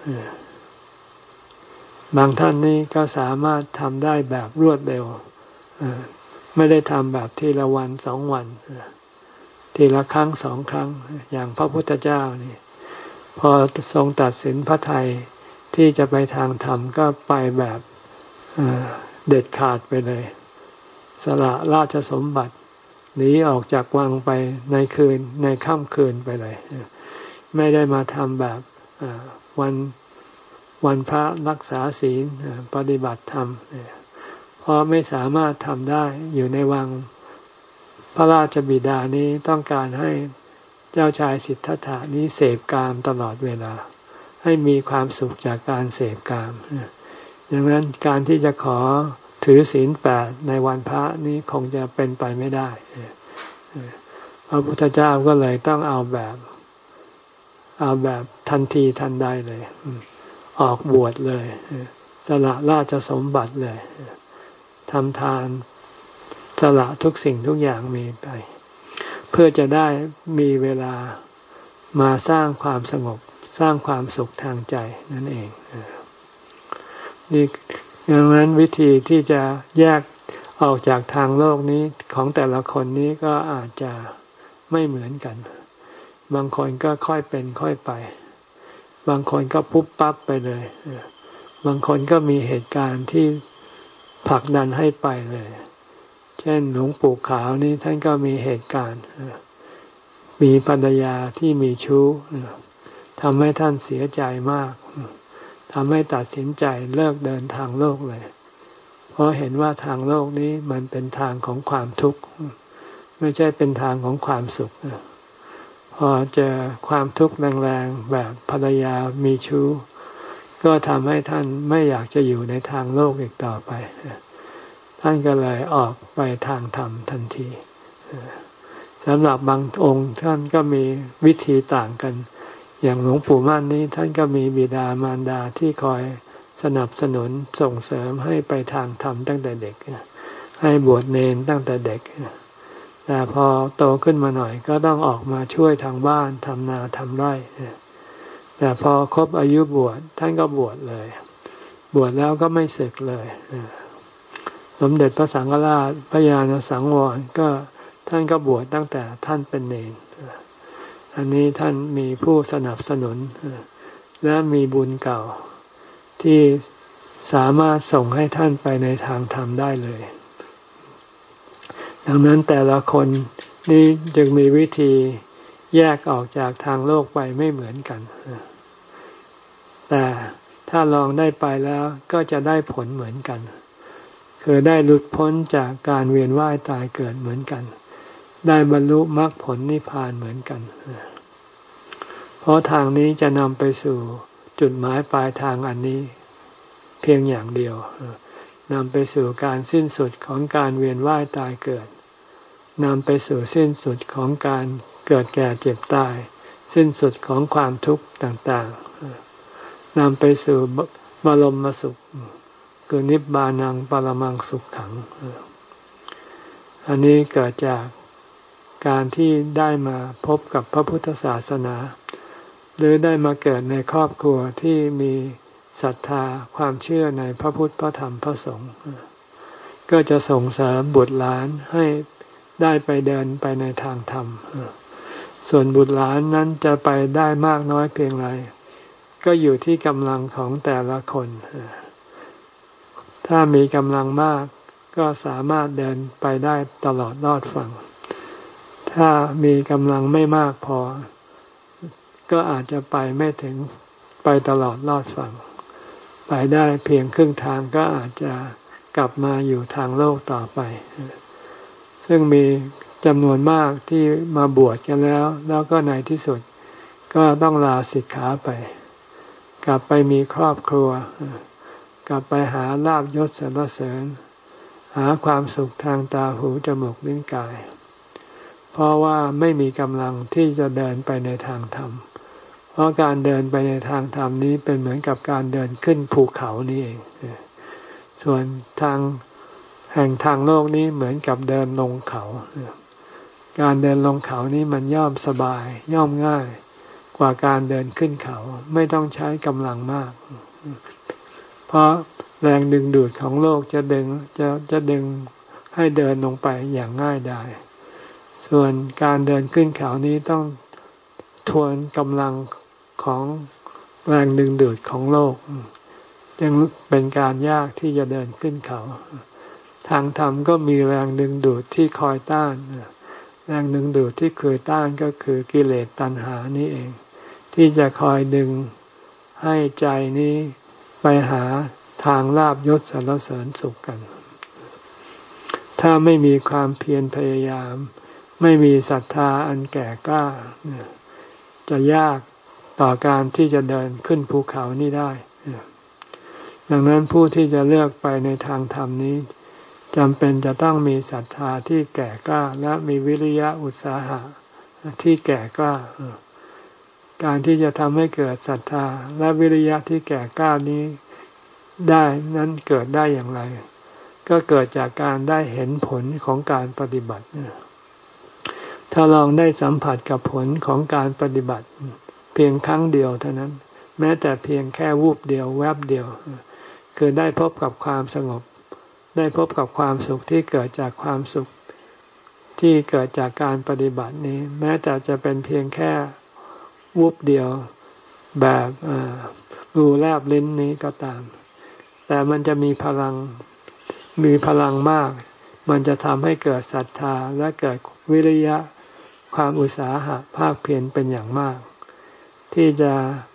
บางท่านนี่ก็สามารถทำได้แบบรวดเร็วไม่ได้ทำแบบทีละวันสองวันทีละครั้งสองครั้งอย่างพระพุทธเจ้านี่พอทรงตัดสินพระทัยที่จะไปทางธรรมก็ไปแบบเด็ดขาดไปเลยสละราชสมบัติหนีออกจากวังไปในคืนในค่ำคืนไปเลยไม่ได้มาทำแบบวันวันพระรักษาศีลปฏิบัติธรรมเพราะไม่สามารถทำได้อยู่ในวังพระราชบิดานี้ต้องการให้เจ้าชายสิทธัตถะนี้เสพกามตลอดเวลาให้มีความสุขจากการเสพกามดังนั้นการที่จะขอถือศีลแปดในวันพระนี้คงจะเป็นไปไม่ได้พระพุทธเจ้าก็เลยต้องเอาแบบเอาแบบทันทีทันใดเลยออกบวชเลยสละราชสมบัติเลยทำทานสละทุกสิ่งทุกอย่างมีไปเพื่อจะได้มีเวลามาสร้างความสงบสร้างความสุขทางใจนั่นเองนี่ดังนั้นวิธีที่จะแยกออกจากทางโลกนี้ของแต่ละคนนี้ก็อาจจะไม่เหมือนกันบางคนก็ค่อยเป็นค่อยไปบางคนก็ปุ๊บปั๊บไปเลยบางคนก็มีเหตุการณ์ที่ผลักดันให้ไปเลยเช่นหลวงปู่ขาวนี่ท่านก็มีเหตุการณ์มีภรรยาที่มีชู้ทำให้ท่านเสียใจมากทำให้ตัดสินใจเลิกเดินทางโลกเลยเพราะเห็นว่าทางโลกนี้มันเป็นทางของความทุกข์ไม่ใช่เป็นทางของความสุขพอเจอความทุกข์แรงๆแบบภรรยามีชู้ก็ทำให้ท่านไม่อยากจะอยู่ในทางโลกอีกต่อไปท่านก็เลยออกไปทางธรรมทันทีสำหรับบางองค์ท่านก็มีวิธีต่างกันอย่างหลวงปู่มั่นนี้ท่านก็มีบิดามารดาที่คอยสนับสนุนส่งเสริมให้ไปทางธรรมตั้งแต่เด็กให้บวชเนรตั้งแต่เด็กแต่พอโตขึ้นมาหน่อยก็ต้องออกมาช่วยทางบ้านทำนาทำไร่แต่พอครบอายุบวชท่านก็บวชเลยบวชแล้วก็ไม่สึกเลยสมเด็จพระสังฆราชพระญาณสังวรก็ท่านก็บวชตั้งแต่ท่านเป็นเนรอันนี้ท่านมีผู้สนับสนุนและมีบุญเก่าที่สามารถส่งให้ท่านไปในทางธรรมได้เลยดังนั้นแต่ละคนนี่จึงมีวิธีแยกออกจากทางโลกไปไม่เหมือนกันแต่ถ้าลองได้ไปแล้วก็จะได้ผลเหมือนกันคือได้หลุดพ้นจากการเวียนว่ายตายเกิดเหมือนกันได้บรรลุมรรคผลนิพพานเหมือนกันเพราะทางนี้จะนำไปสู่จุดหมายปลายทางอันนี้เพียงอย่างเดียวนำไปสู่การสิ้นสุดของการเวียนว่ายตายเกิดนำไปสู่สิ้นสุดของการเกิดแก่เจ็บตายสิ้นสุดของความทุกข์ต่างๆนำไปสู่บรมสุขคือนิพพานังปรมังสุขขังอันนี้เกิดจากการที่ได้มาพบกับพระพุทธศาสนาหรือได้มาเกิดในครอบครัวที่มีศรัทธาความเชื่อในพระพุทธพระธรรมพระสงฆ์ก็จะส่งเสริมบุตรหลานให้ได้ไปเดินไปในทางธรรมส่วนบุตรหลานนั้นจะไปได้มากน้อยเพียงไรก็อยู่ที่กำลังของแต่ละคนถ้ามีกำลังมากก็สามารถเดินไปได้ตลอดรอดฝั่งถ้ามีกำลังไม่มากพอก็อาจจะไปไม่ถึงไปตลอดรอดฝั่งไปได้เพียงครึ่งทางก็อาจจะกลับมาอยู่ทางโลกต่อไปซึ่งมีจำนวนมากที่มาบวชกันแล้วแล้วก็ในที่สุดก็ต้องลาสิกขาไปกลับไปมีครอบครัวกลับไปหาลาภยศสรรเสริญหาความสุขทางตาหูจมูกลิ้นกายเพราะว่าไม่มีกำลังที่จะเดินไปในทางธรรมราะการเดินไปในทางธรรมนี้เป็นเหมือนกับการเดินขึ้นภูเขานี่เองส่วนทางแห่งทางโลกนี้เหมือนกับเดินลงเขาการเดินลงเขานี้มันย่อมสบายย่อมง่ายกว่าการเดินขึ้นเขาไม่ต้องใช้กำลังมากเพราะแรงดึงดูดของโลกจะดึงจะจะดึงให้เดินลงไปอย่างง่ายดายส่วนการเดินขึ้นเขานี้ต้องทวนกำลังของแรงดึงดูดของโลกจึงเป็นการยากที่จะเดินขึ้นเขาทางธรรมก็มีแรงดึงดูดที่คอยต้านแรงดึงดูดที่เคยต้านก็คือกิเลสตัณหานี่เองที่จะคอยดึงให้ใจนี้ไปหาทางลาภยศสรรเสริญสุขกันถ้าไม่มีความเพียรพยายามไม่มีศรัทธาอันแก่กล้าจะยากต่อการที่จะเดินขึ้นภูเขานี้ได้ดังนั้นผู้ที่จะเลือกไปในทางธรรมนี้จำเป็นจะต้องมีศรัทธาที่แก่กล้าและมีวิริยะอุตสาหะที่แก่กล้าการที่จะทำให้เกิดศรัทธาและวิริยะที่แก่กล้านี้ได้นั้นเกิดได้อย่างไรก็เกิดจากการได้เห็นผลของการปฏิบัติถ้าลองได้สัมผัสกับผลของการปฏิบัติเพียงครั้งเดียวเท่านั้นแม้แต่เพียงแค่วูบเดียวแวบเดียวคือได้พบกับความสงบได้พบกับความสุขที่เกิดจากความสุขที่เกิดจากการปฏิบัตินี้แม้แต่จะเป็นเพียงแค่วูบเดียวแบบรูแลบลิ้นนี้ก็ตามแต่มันจะมีพลังมีพลังมากมันจะทำให้เกิดศรัทธาและเกิดวิริยะความอุตสาหะภาคเพียรเป็นอย่างมากที่จะ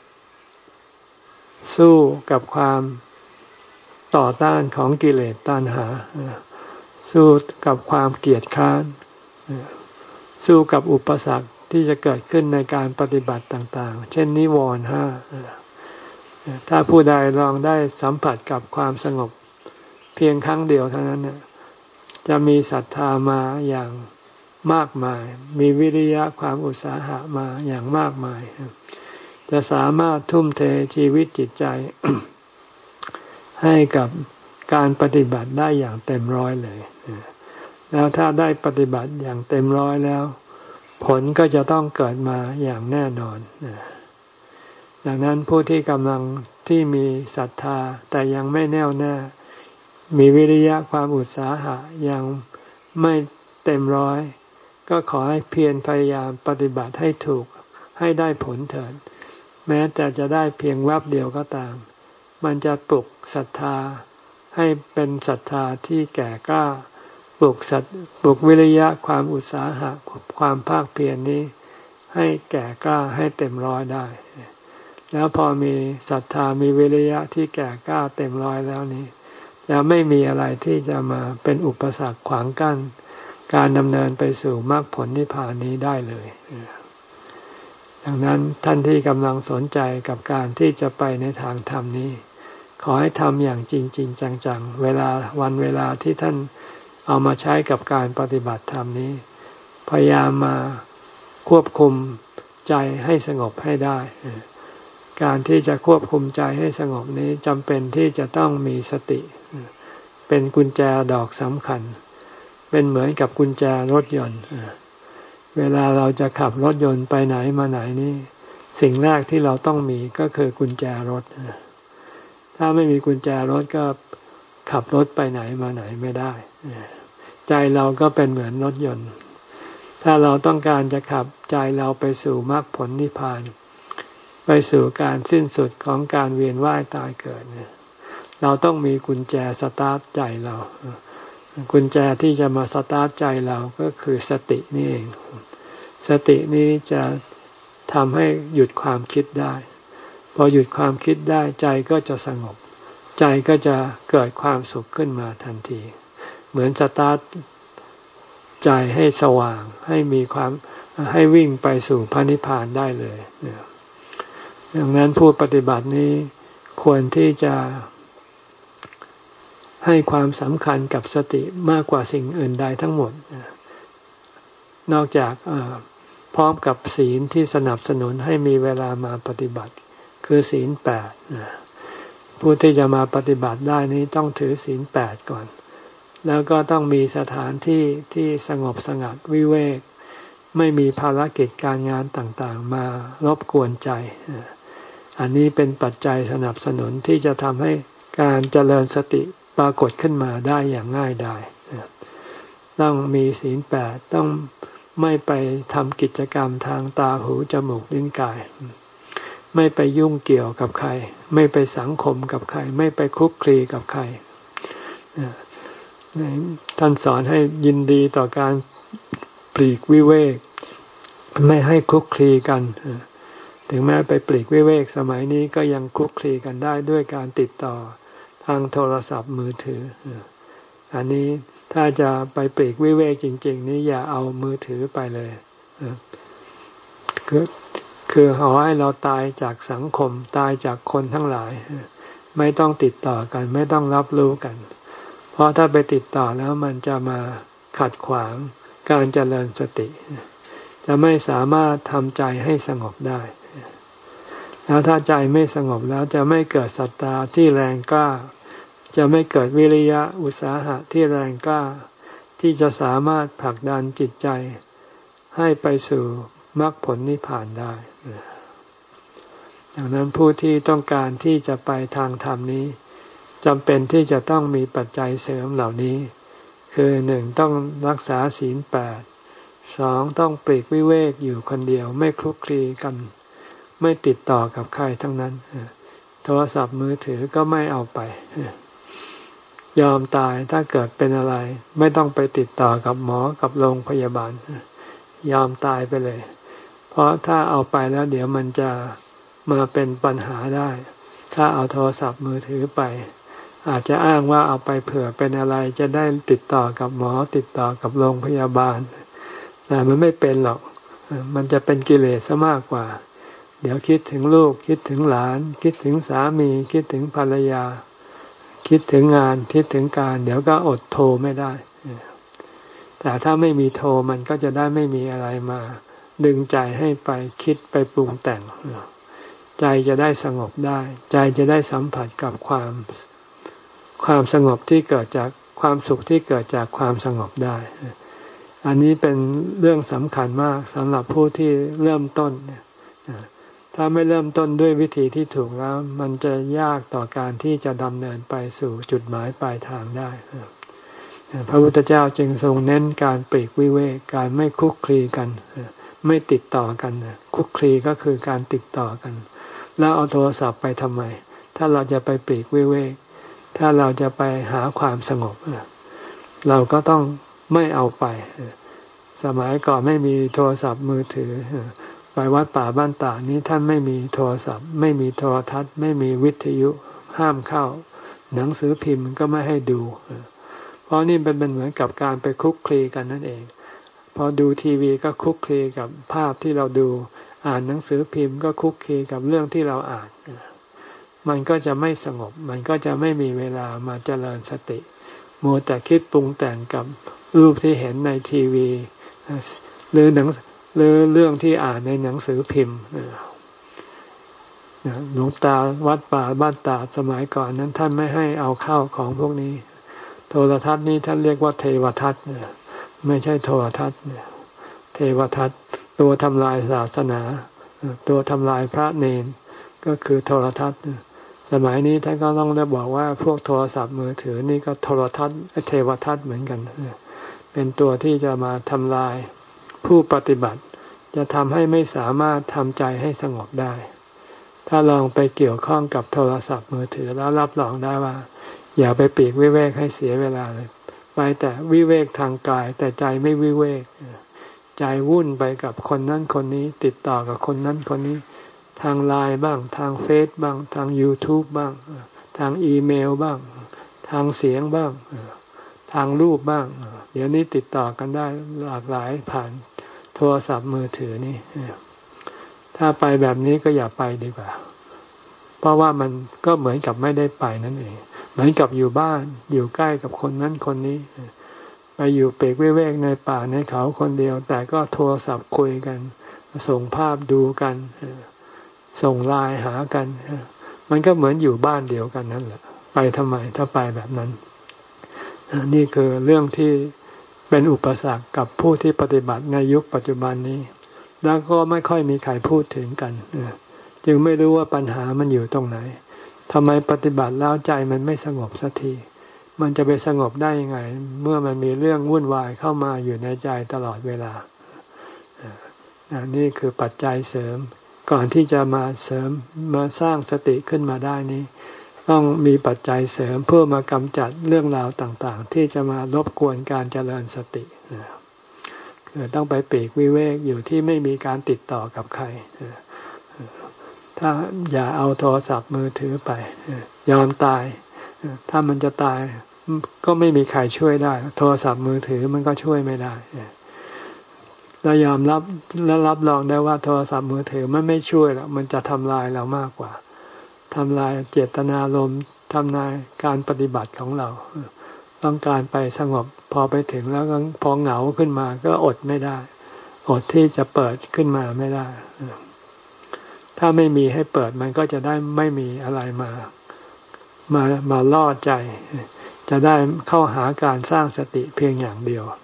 สู้กับความต่อต้านของกิเลสตัณหาสู้กับความเกลียดคร้านสู้กับอุปสรรคที่จะเกิดขึ้นในการปฏิบัติต่างๆเช่นนิวรณ์ห้าถ้าผู้ใดลองได้สัมผัสกับความสงบเพียงครั้งเดียวเท่านั้นจะมีศรัทธามาอย่างมากมายมีวิริยะความอุตสาหะมาอย่างมากมายจะสามารถทุ่มเทชีวิตจิตใจ ให้กับการปฏิบัติได้อย่างเต็มร้อยเลยแล้วถ้าได้ปฏิบัติอย่างเต็มร้อยแล้วผลก็จะต้องเกิดมาอย่างแน่นอนดังนั้นผู้ที่กำลังที่มีศรัทธาแต่ยังไม่แน่วแน่มีวิริยะความอุตสาหะยังไม่เต็มร้อยก็ขอให้เพียรพยายามปฏิบัติให้ถูกให้ได้ผลเถิดแม้แต่จะได้เพียงแวบเดียวก็ตามมันจะปลุกศรัทธาให้เป็นศรัทธาที่แก่กล้าปลุกสัตปลุกวิริยะความอุตสาหะความภาคเพียรนี้ให้แก่กล้าให้เต็มร้อยได้แล้วพอมีศรัทธามีวิริยะที่แก่กล้าเต็มร้อยแล้วนี้จะไม่มีอะไรที่จะมาเป็นอุปสรรคขวางกั้นการดำเนินไปสู่มรรคผลนิพพานนี้ได้เลยดังนั้นท่านที่กำลังสนใจกับการที่จะไปในทางธรรมนี้ขอให้ทำอย่างจริงจริงจังๆเวลาวันเวลาที่ท่านเอามาใช้กับการปฏิบัติธรรมนี้พยายามมาควบคุมใจให้สงบให้ได้การที่จะควบคุมใจให้สงบนี้จำเป็นที่จะต้องมีสติเป็นกุญแจดอกสำคัญเป็นเหมือนกับกุญแจรถยนต์เวลาเราจะขับรถยนต์ไปไหนมาไหนนี่สิ่งแรกที่เราต้องมีก็คือกุญแจรถถ้าไม่มีกุญแจรถก็ขับรถไปไหนมาไหนไม่ได้ใจเราก็เป็นเหมือนรถยนต์ถ้าเราต้องการจะขับใจเราไปสู่มรรคผลนิพพานไปสู่การสิ้นสุดของการเวียนว่ายตายเกิดเราต้องมีกุญแจสตาร์ทใจเรากุญแจที่จะมาสตาร์ทใจเราก็คือสตินี่เองสตินี้จะทำให้หยุดความคิดได้พอหยุดความคิดได้ใจก็จะสงบใจก็จะเกิดความสุขขึ้นมาทันทีเหมือนสตาร์ทใจให้สว่างให้มีความให้วิ่งไปสู่พระนิพพานได้เลยดังนั้นผู้ปฏิบัตินี้ควรที่จะให้ความสำคัญกับสติมากกว่าสิ่งอื่นใดทั้งหมดนอกจากพร้อมกับศีลที่สนับสนุนให้มีเวลามาปฏิบัติคือศีลแปดผู้ที่จะมาปฏิบัติได้นี้ต้องถือศีลแปดก่อนแล้วก็ต้องมีสถานที่ที่สงบสงัดวิเวกไม่มีภารกิจการงานต่างๆมารบกวนใจอันนี้เป็นปัจจัยสนับสนุนที่จะทำให้การเจริญสติปรากฏขึ้นมาได้อย่างง่ายดายต้องมีศีลแปดต้องไม่ไปทำกิจกรรมทางตาหูจมูกลิ้นกายไม่ไปยุ่งเกี่ยวกับใครไม่ไปสังคมกับใครไม่ไปคลุกคลีกับใครท่านสอนให้ยินดีต่อการปลีกวิเวกไม่ให้คลุกคลีกันถึงแม้ไปปลีกวิเวกสมัยนี้ก็ยังคลุกคลีกันได้ด้วยการติดต่อทางโทรศัพท์มือถืออันนี้ถ้าจะไปปลีกวิเวกจริงๆนี้อย่าเอามือถือไปเลยคือคือขอให้เราตายจากสังคมตายจากคนทั้งหลายไม่ต้องติดต่อกันไม่ต้องรับรู้กันเพราะถ้าไปติดต่อแล้วมันจะมาขัดขวางการเจริญสติจะไม่สามารถทำใจให้สงบได้แล้วถ้าใจไม่สงบแล้วจะไม่เกิดศรัทธาที่แรงกล้าจะไม่เกิดวิริยะอุตสาหะที่แรงกล้าที่จะสามารถผลักดันจิตใจให้ไปสู่มรรคผลนิพพานได้ดังนั้นผู้ที่ต้องการที่จะไปทางธรรมนี้จำเป็นที่จะต้องมีปัจจัยเสริมเหล่านี้คือหนึ่งต้องรักษาศีลแปดสองต้องปลีกวิเวกอยู่คนเดียวไม่คลุกคลีกันไม่ติดต่อกับใครทั้งนั้นโทรศัพท์มือถือก็ไม่เอาไปยอมตายถ้าเกิดเป็นอะไรไม่ต้องไปติดต่อกับหมอกับโรงพยาบาลยอมตายไปเลยเพราะถ้าเอาไปแล้วเดี๋ยวมันจะมาเป็นปัญหาได้ถ้าเอาโทรศัพท์มือถือไปอาจจะอ้างว่าเอาไปเผื่อเป็นอะไรจะได้ติดต่อกับหมอติดต่อกับโรงพยาบาลแต่มันไม่เป็นหรอกมันจะเป็นกิเลสซะมากกว่าเดี๋ยวคิดถึงลูกคิดถึงหลานคิดถึงสามีคิดถึงภรรยาคิดถึงงานคิดถึงการเดี๋ยวก็อดโทรไม่ได้แต่ถ้าไม่มีโทรมันก็จะได้ไม่มีอะไรมาดึงใจให้ไปคิดไปปรุงแต่งใจจะได้สงบได้ใจจะได้สัมผัสกับความความสงบที่เกิดจากความสุขที่เกิดจากความสงบได้อันนี้เป็นเรื่องสำคัญมากสำหรับผู้ที่เริ่มต้นถ้าไม่เริ่มต้นด้วยวิธีที่ถูกแล้วมันจะยากต่อการที่จะดำเนินไปสู่จุดหมายปลายทางได้พระพุทธเจ้าจึงทรงเน้นการปลีกวิเวกการไม่คุกคลีกันไม่ติดต่อกันคุกคลีก็คือการติดต่อกันแล้วเอาโทรศัพท์ไปทำไมถ้าเราจะไปปลีกวิเวกถ้าเราจะไปหาความสงบเราก็ต้องไม่เอาไปสมัยก่อนไม่มีโทรศัพท์มือถือไปวัดป่าบ้านตานี้ท่านไม่มีโทรศัพท์ไม่มีโทรทัศน์ไม่มีวิทยุห้ามเข้าหนังสือพิมพ์ก็ไม่ให้ดูเพราะนี่เป็นเหมือนกับการไปคุกคลีกันนั่นเองพอดูทีวีก็คุกคลีกับภาพที่เราดูอ่านหนังสือพิมพ์ก็คุกคลีกับเรื่องที่เราอ่านมันก็จะไม่สงบมันก็จะไม่มีเวลามาเจริญสติมัวแต่คิดปรุงแต่งกับรูปที่เห็นในทีวีหรือหนังหรือเรื่องที่อ่านในหนังสือพิมพ์หลวงตาวัดป่าบ้านตาสมัยก่อนนั้นท่านไม่ให้เอาเข้าของพวกนี้โทรทัศน์นี้ท่านเรียกว่าเทวทัศน์ไม่ใช่โทรทัศน์เทวทัศน์ตัวทำลายศาสนาตัวทำลายพระเนรก็คือโทรทัศน์สมัยนี้ท่านก็ต้องได้บอกว่าพวกโทรศัพท์มือถือนี่ก็โทรทัศน์เทวทัศน์เหมือนกันเป็นตัวที่จะมาทำลายผู้ปฏิบัติจะทำให้ไม่สามารถทำใจให้สงบได้ถ้าลองไปเกี่ยวข้องกับโทรศัพท์มือถือแล้วรับรองได้ว่าอย่าไปปลีกวิเวกให้เสียเวลาเลยไปแต่วิเวกทางกายแต่ใจไม่วิเวกใจวุ่นไปกับคนนั้นคนนี้ติดต่อกับคนนั้นคนนี้ทางไลน์บ้างทางเฟซบ้างทาง YouTube บ้างทางอีเมลบ้างทางเสียงบ้างทางรูปบ้างเดี๋ยวนี้ติดต่อกันได้หลากหลายผ่านโทรศัพท์มือถือนี่ถ้าไปแบบนี้ก็อย่าไปดีกว่าเพราะว่ามันก็เหมือนกับไม่ได้ไปนั่นเองเหมือนกับอยู่บ้านอยู่ใกล้กับคนนั้นคนนี้ไปอยู่เปรกวิเวกในป่าในเขาคนเดียวแต่ก็โทรศัพท์คุยกันส่งภาพดูกันส่งไลน์หากันมันก็เหมือนอยู่บ้านเดียวกันนั่นแหละไปทำไมถ้าไปแบบนั้นนี่คือเรื่องที่เป็นอุปสรรคกับผู้ที่ปฏิบัติในยุคปัจจุบันนี้แล้วก็ไม่ค่อยมีใครพูดถึงกันจึงไม่รู้ว่าปัญหามันอยู่ตรงไหนทำไมปฏิบัติแล้วใจมันไม่สงบสักทีมันจะไปสงบได้ยังไงเมื่อมันมีเรื่องวุ่นวายเข้ามาอยู่ในใจตลอดเวลานี่คือปัจจัยเสริมก่อนที่จะมาเสริมมาสร้างสติขึ้นมาได้นี้ต้องมีปัจจัยเสริมเพื่อมากำจัดเรื่องราวต่างๆที่จะมารบกวนการเจริญสติคือต้องไปปีกวิเวกอยู่ที่ไม่มีการติดต่อกับใครถ้าอย่าเอาโทรศัพท์มือถือไปยอมตายถ้ามันจะตายก็ไม่มีใครช่วยได้โทรศัพท์มือถือมันก็ช่วยไม่ได้เรายอมรับและรับรองได้ว่าโทรศัพท์มือถือมันไม่ช่วยหรอกมันจะทำลายเรามากกว่าทำลายเจตนารมณ์ทำลายการปฏิบัติของเราต้องการไปสงบพอไปถึงแล้วก็พอเหงาขึ้นมาก็อดไม่ได้อดที่จะเปิดขึ้นมาไม่ได้ถ้าไม่มีให้เปิดมันก็จะได้ไม่มีอะไรมามามาล่อใจจะได้เข้าหาการสร้างสติเพียงอย่างเดียว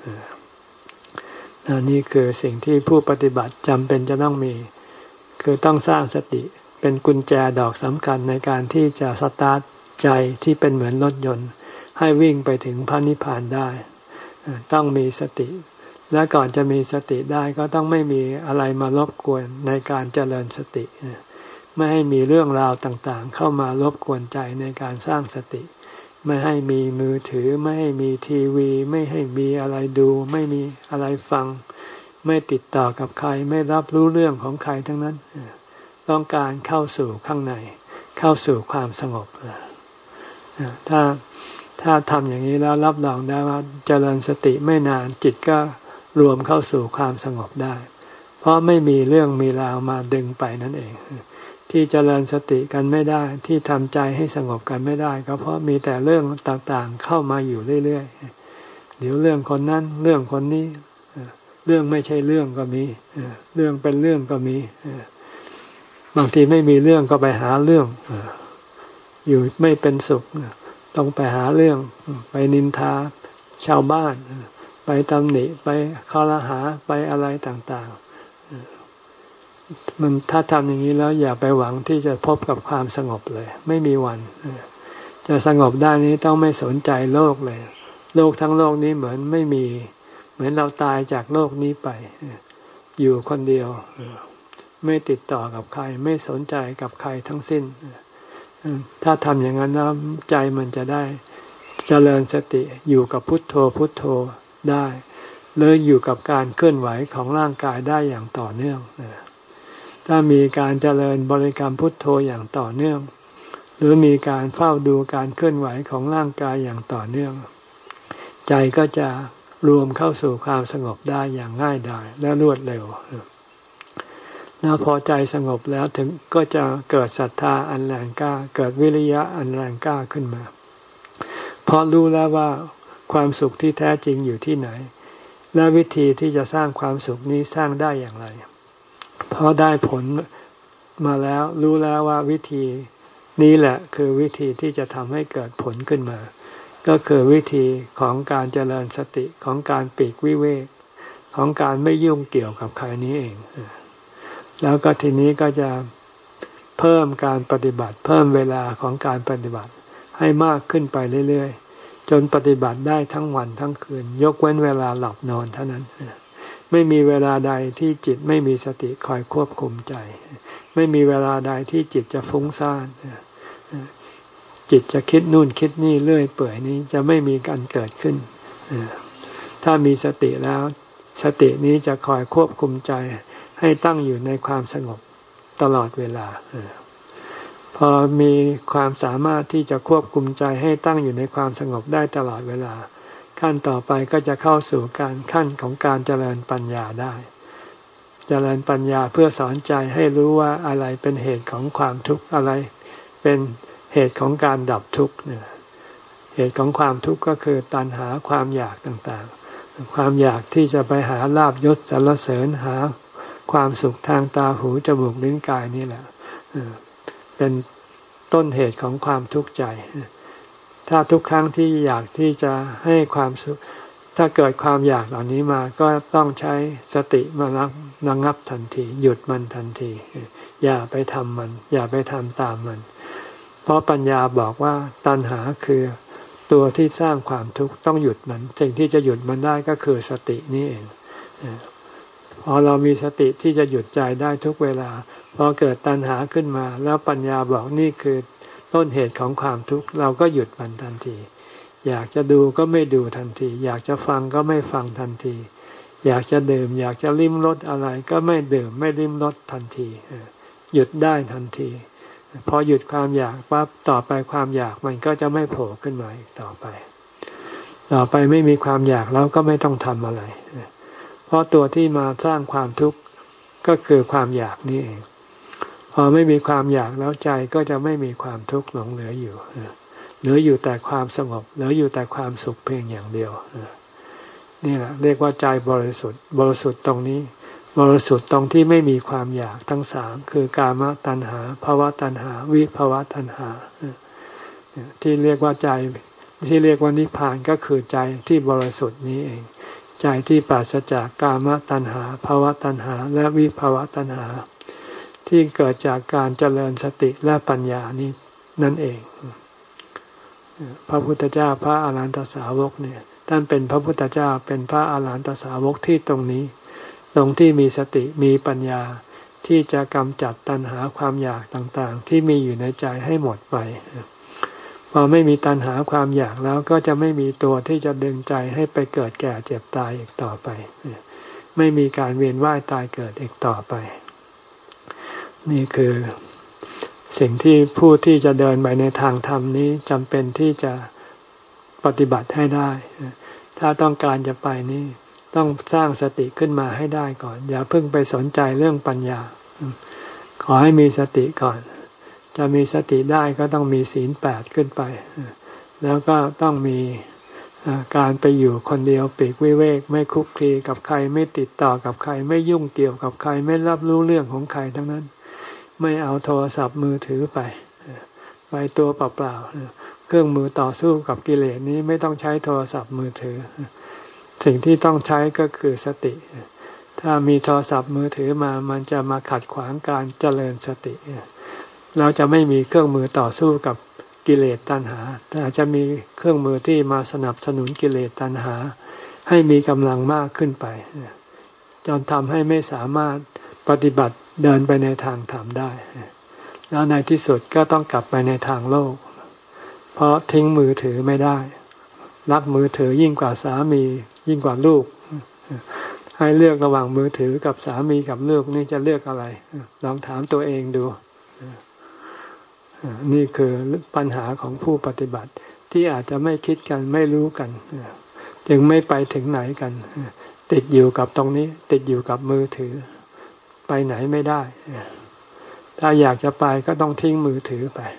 นี่คือสิ่งที่ผู้ปฏิบัติจำเป็นจะต้องมีคือต้องสร้างสติเป็นกุญแจดอกสำคัญในการที่จะสตาร์ทใจที่เป็นเหมือนรถยนต์ให้วิ่งไปถึงพระนิพพานได้ต้องมีสติและก่อนจะมีสติได้ก็ต้องไม่มีอะไรมารบกวนในการเจริญสติไม่ให้มีเรื่องราวต่างๆเข้ามารบกวนใจในการสร้างสติไม่ให้มีมือถือไม่ให้มีทีวีไม่ให้มีอะไรดูไม่มีอะไรฟังไม่ติดต่อกับใครไม่รับรู้เรื่องของใครทั้งนั้นต้องการเข้าสู่ข้างในเข้าสู่ความสงบถ้าถ้าทำอย่างนี้แล้วรับรองได้ว่าเจริญสติไม่นานจิตก็รวมเข้าสู่ความสงบได้เพราะไม่มีเรื่องมีราวมาดึงไปนั่นเองที่เจริญสติกันไม่ได้ที่ทำใจให้สงบกันไม่ได้ก็เพราะมีแต่เรื่องต่างๆเข้ามาอยู่เรื่อยๆเดี๋ยวเรื่องคนนั้นเรื่องคนนี้เรื่องไม่ใช่เรื่องก็มีเรื่องเป็นเรื่องก็มีบางทีไม่มีเรื่องก็ไปหาเรื่องอยู่ไม่เป็นสุขต้องไปหาเรื่องไปนินทาชาวบ้านไปตำหนิไปคอรหาไปอะไรต่างๆมันถ้าทำอย่างนี้แล้วอย่าไปหวังที่จะพบกับความสงบเลยไม่มีวันจะสงบได้นี้ต้องไม่สนใจโลกเลยโลกทั้งโลกนี้เหมือนไม่มีเหมือนเราตายจากโลกนี้ไปอยู่คนเดียวไม่ติดต่อกับใครไม่สนใจกับใครทั้งสิ้นถ้าทำอย่างนั้นแล้วใจมันจะได้เจริญสติอยู่กับพุทโธพุทโธได้หรืออยู่กับการเคลื่อนไหวของร่างกายได้อย่างต่อเนื่องถ้ามีการเจริญบริกรรมพุทโธอย่างต่อเนื่องหรือมีการเฝ้าดูการเคลื่อนไหวของร่างกายอย่างต่อเนื่องใจก็จะรวมเข้าสู่ความสงบได้อย่างง่ายดายและรวดเร็วแล้วพอใจสงบแล้วถึงก็จะเกิดศรัทธาอันแรงกล้าเกิดวิริยะอันแรงกล้าขึ้นมาเพราะรู้แล้วว่าความสุขที่แท้จริงอยู่ที่ไหนและวิธีที่จะสร้างความสุขนี้สร้างได้อย่างไรเพราะได้ผลมาแล้วรู้แล้วว่าวิธีนี้แหละคือวิธีที่จะทำให้เกิดผลขึ้นมาก็คือวิธีของการเจริญสติของการปีกวิเวกของการไม่ยุ่งเกี่ยวกับใครนี้เองแล้วก็ทีนี้ก็จะเพิ่มการปฏิบัติเพิ่มเวลาของการปฏิบัติให้มากขึ้นไปเรื่อยๆจนปฏิบัติได้ทั้งวันทั้งคืนยกเว้นเวลาหลับนอนเท่านั้นไม่มีเวลาใดที่จิตไม่มีสติคอยควบคุมใจไม่มีเวลาใดที่จิตจะฟุ้งซ่านจิตจะคิดนู่นคิดนี่เรื่อยเปื่อยนี้จะไม่มีการเกิดขึ้นถ้ามีสติแล้วสตินี้จะคอยควบคุมใจให้ตั้งอยู่ในความสงบตลอดเวลาพอมีความสามารถที่จะควบคุมใจให้ตั้งอยู่ในความสงบได้ตลอดเวลาขั้นต่อไปก็จะเข้าสู่การขั้นของการเจริญปัญญาได้เจริญปัญญาเพื่อสอนใจให้รู้ว่าอะไรเป็นเหตุของความทุกข์อะไรเป็นเหตุของการดับทุกข์เนี่ยเหตุของความทุกข์ก็คือตัณหาความอยากต่างๆความอยากที่จะไปหาลาภยศสรรเสริญหาความสุขทางตาหูจมูกลิ้นกายนี่แหละเป็นต้นเหตุของความทุกข์ใจถ้าทุกครั้งที่อยากที่จะให้ความสุขถ้าเกิดความอยากเหล่านี้มาก็ต้องใช้สติมาระงับทันทีหยุดมันทันทีอย่าไปทำมันอย่าไปทำตามมันเพราะปัญญาบอกว่าตัณหาคือตัวที่สร้างความทุกข์ต้องหยุดมันสิ่งที่จะหยุดมันได้ก็คือสตินี่เองพอเรามีสติที่จะหยุดใจได้ทุกเวลาพอเกิดตัณหาขึ้นมาแล้วปัญญาบอกนี่คือต้นเหตุของความทุกข์เราก็หยุดมันทันทีอยากจะดูก็ไม่ดูทันทีอยากจะฟังก็ไม่ฟังทันทีอยากจะดื่มอยากจะลิ้มรสอะไรก็ไม่ดื่มไม่ลิ้มรสทันทีหยุดได้ทันทีพอหยุดความอยากปั๊บต่อไปความอยากมันก็จะไม่โผล่ขึ้นมาอีกต่อไปต่อไปไม่มีความอยากแล้วก็ไม่ต้องทำอะไรเพราะตัวที่มาสร้างความทุกข์ก็คือความอยากนี่เองพอไม่มีความอยากแล้วใจก็จะไม่มีความทุกข์หลงเหลืออยู่เหลืออยู่แต่ความสงบเหลืออยู่แต่ความสุขเพียงอย่างเดียวนี่แหละเรียกว่าใจบริสุทธิ์บริสุทธิ์ตรงนี้บริสุทธิ์ตรงที่ไม่มีความอยากทั้งสามคือกามตัณหาภวตัณหาวิภวตัณหาที่เรียกว่าใจที่เรียกว่านิพพานก็คือใจที่บริสุทธิ์นี้เองใจที่ปราศจากกามตัณหาภวตัณหาและวิภวตัณหาที่เกิดจากการเจริญสติและปัญญานี้นั่นเองพระพุทธเจ้าพระอาหารหันตสาวกเนี่ยท่านเป็นพระพุทธเจ้าเป็นพระอาหารหันตสาวกที่ตรงนี้ตรงที่มีสติมีปัญญาที่จะกำจัดตัณหาความอยากต่างๆที่มีอยู่ในใจให้หมดไปพอไม่มีตัณหาความอยากแล้วก็จะไม่มีตัวที่จะดึงใจให้ไปเกิดแก่เจ็บตายอีกต่อไปไม่มีการเวียนว่ายตายเกิดอีกต่อไปนี่คือสิ่งที่ผู้ที่จะเดินไปในทางธรรมนี้จำเป็นที่จะปฏิบัติให้ได้ถ้าต้องการจะไปนี่ต้องสร้างสติขึ้นมาให้ได้ก่อนอย่าเพิ่งไปสนใจเรื่องปัญญาขอให้มีสติก่อนจะมีสติได้ก็ต้องมีศีลแปดขึ้นไปแล้วก็ต้องมีการไปอยู่คนเดียวปีกวิเวกไม่คุกคีกับใครไม่ติดต่อกับใครไม่ยุ่งเกี่ยวกับใครไม่รับรู้เรื่องของใครทั้งนั้นไม่เอาโทรศัพท์มือถือไปไปตัวเปล่าๆเครื่องมือต่อสู้กับกิเลสนี้ไม่ต้องใช้โทรศัพท์มือถือสิ่งที่ต้องใช้ก็คือสติถ้ามีโทรศัพท์มือถือมามันจะมาขัดขวางการเจริญสติเราจะไม่มีเครื่องมือต่อสู้กับกิเลสตัณหาแต่จะมีเครื่องมือที่มาสนับสนุนกิเลสตัณหาให้มีกำลังมากขึ้นไปจนทำให้ไม่สามารถปฏิบัติเดินไปในทางธรรมได้แล้วในที่สุดก็ต้องกลับไปในทางโลกเพราะทิ้งมือถือไม่ได้รักมือถือยิ่งกว่าสามียิ่งกว่าลูกให้เลือกระหว่างมือถือกับสามีกับลูกนี่จะเลือกอะไรลองถามตัวเองดูนี่คือปัญหาของผู้ปฏิบัติที่อาจจะไม่คิดกันไม่รู้กันจึงไม่ไปถึงไหนกันติดอยู่กับตรงนี้ติดอยู่กับมือถือไปไหนไม่ได้ถ้าอยากจะไปก็ต้องทิ้งมือถือไป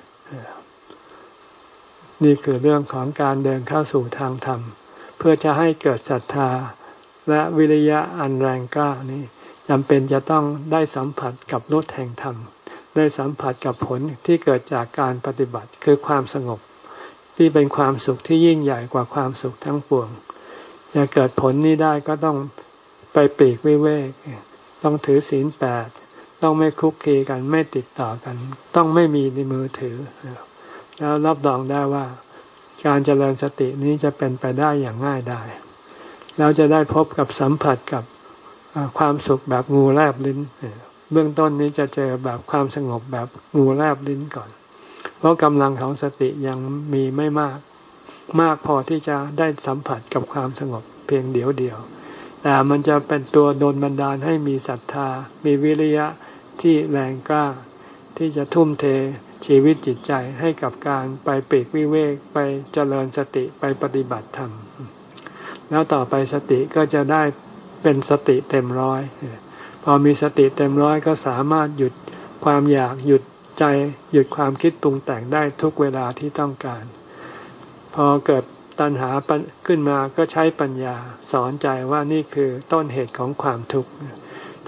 นี่คือเรื่องของการเดินเข้าสู่ทางธรรมเพื่อจะให้เกิดศรัทธาและวิริยะอันแรงกล้านี้จำเป็นจะต้องได้สัมผัสกับรสแห่งธรรมได้สัมผัสกับผลที่เกิดจากการปฏิบัติคือความสงบที่เป็นความสุขที่ยิ่งใหญ่กว่าความสุขทั้งปวงจะเกิดผลนี้ได้ก็ต้องไปปลีกวิเวกต้องถือศีลแปดต้องไม่คุกคีกันไม่ติดต่อกันต้องไม่มีในมือถือแล้วรับรองได้ว่าการเจริญสตินี้จะเป็นไปได้อย่างง่ายดายแล้วจะได้พบกับสัมผัสกับความสุขแบบงูแลบลิ้นเบื้องต้นนี้จะเจอแบบความสงบแบบงูแลบลิ้นก่อนเพราะกำลังของสติยังมีไม่มากมากพอที่จะได้สัมผัสกับความสงบเพียงเดียวเดียวแต่มันจะเป็นตัวโดนบันดาลให้มีศรัทธามีวิริยะที่แรงกล้าที่จะทุ่มเทชีวิตจิตใจให้กับการไปปลีกวิเวกไปเจริญสติไปปฏิบัติธรรมแล้วต่อไปสติก็จะได้เป็นสติเต็มร้อยพอมีสติเต็มร้อยก็สามารถหยุดความอยากหยุดใจหยุดความคิดปรุงแต่งได้ทุกเวลาที่ต้องการพอเกิดตัณหาขึ้นมาก็ใช้ปัญญาสอนใจว่านี่คือต้นเหตุของความทุกข์ถ้า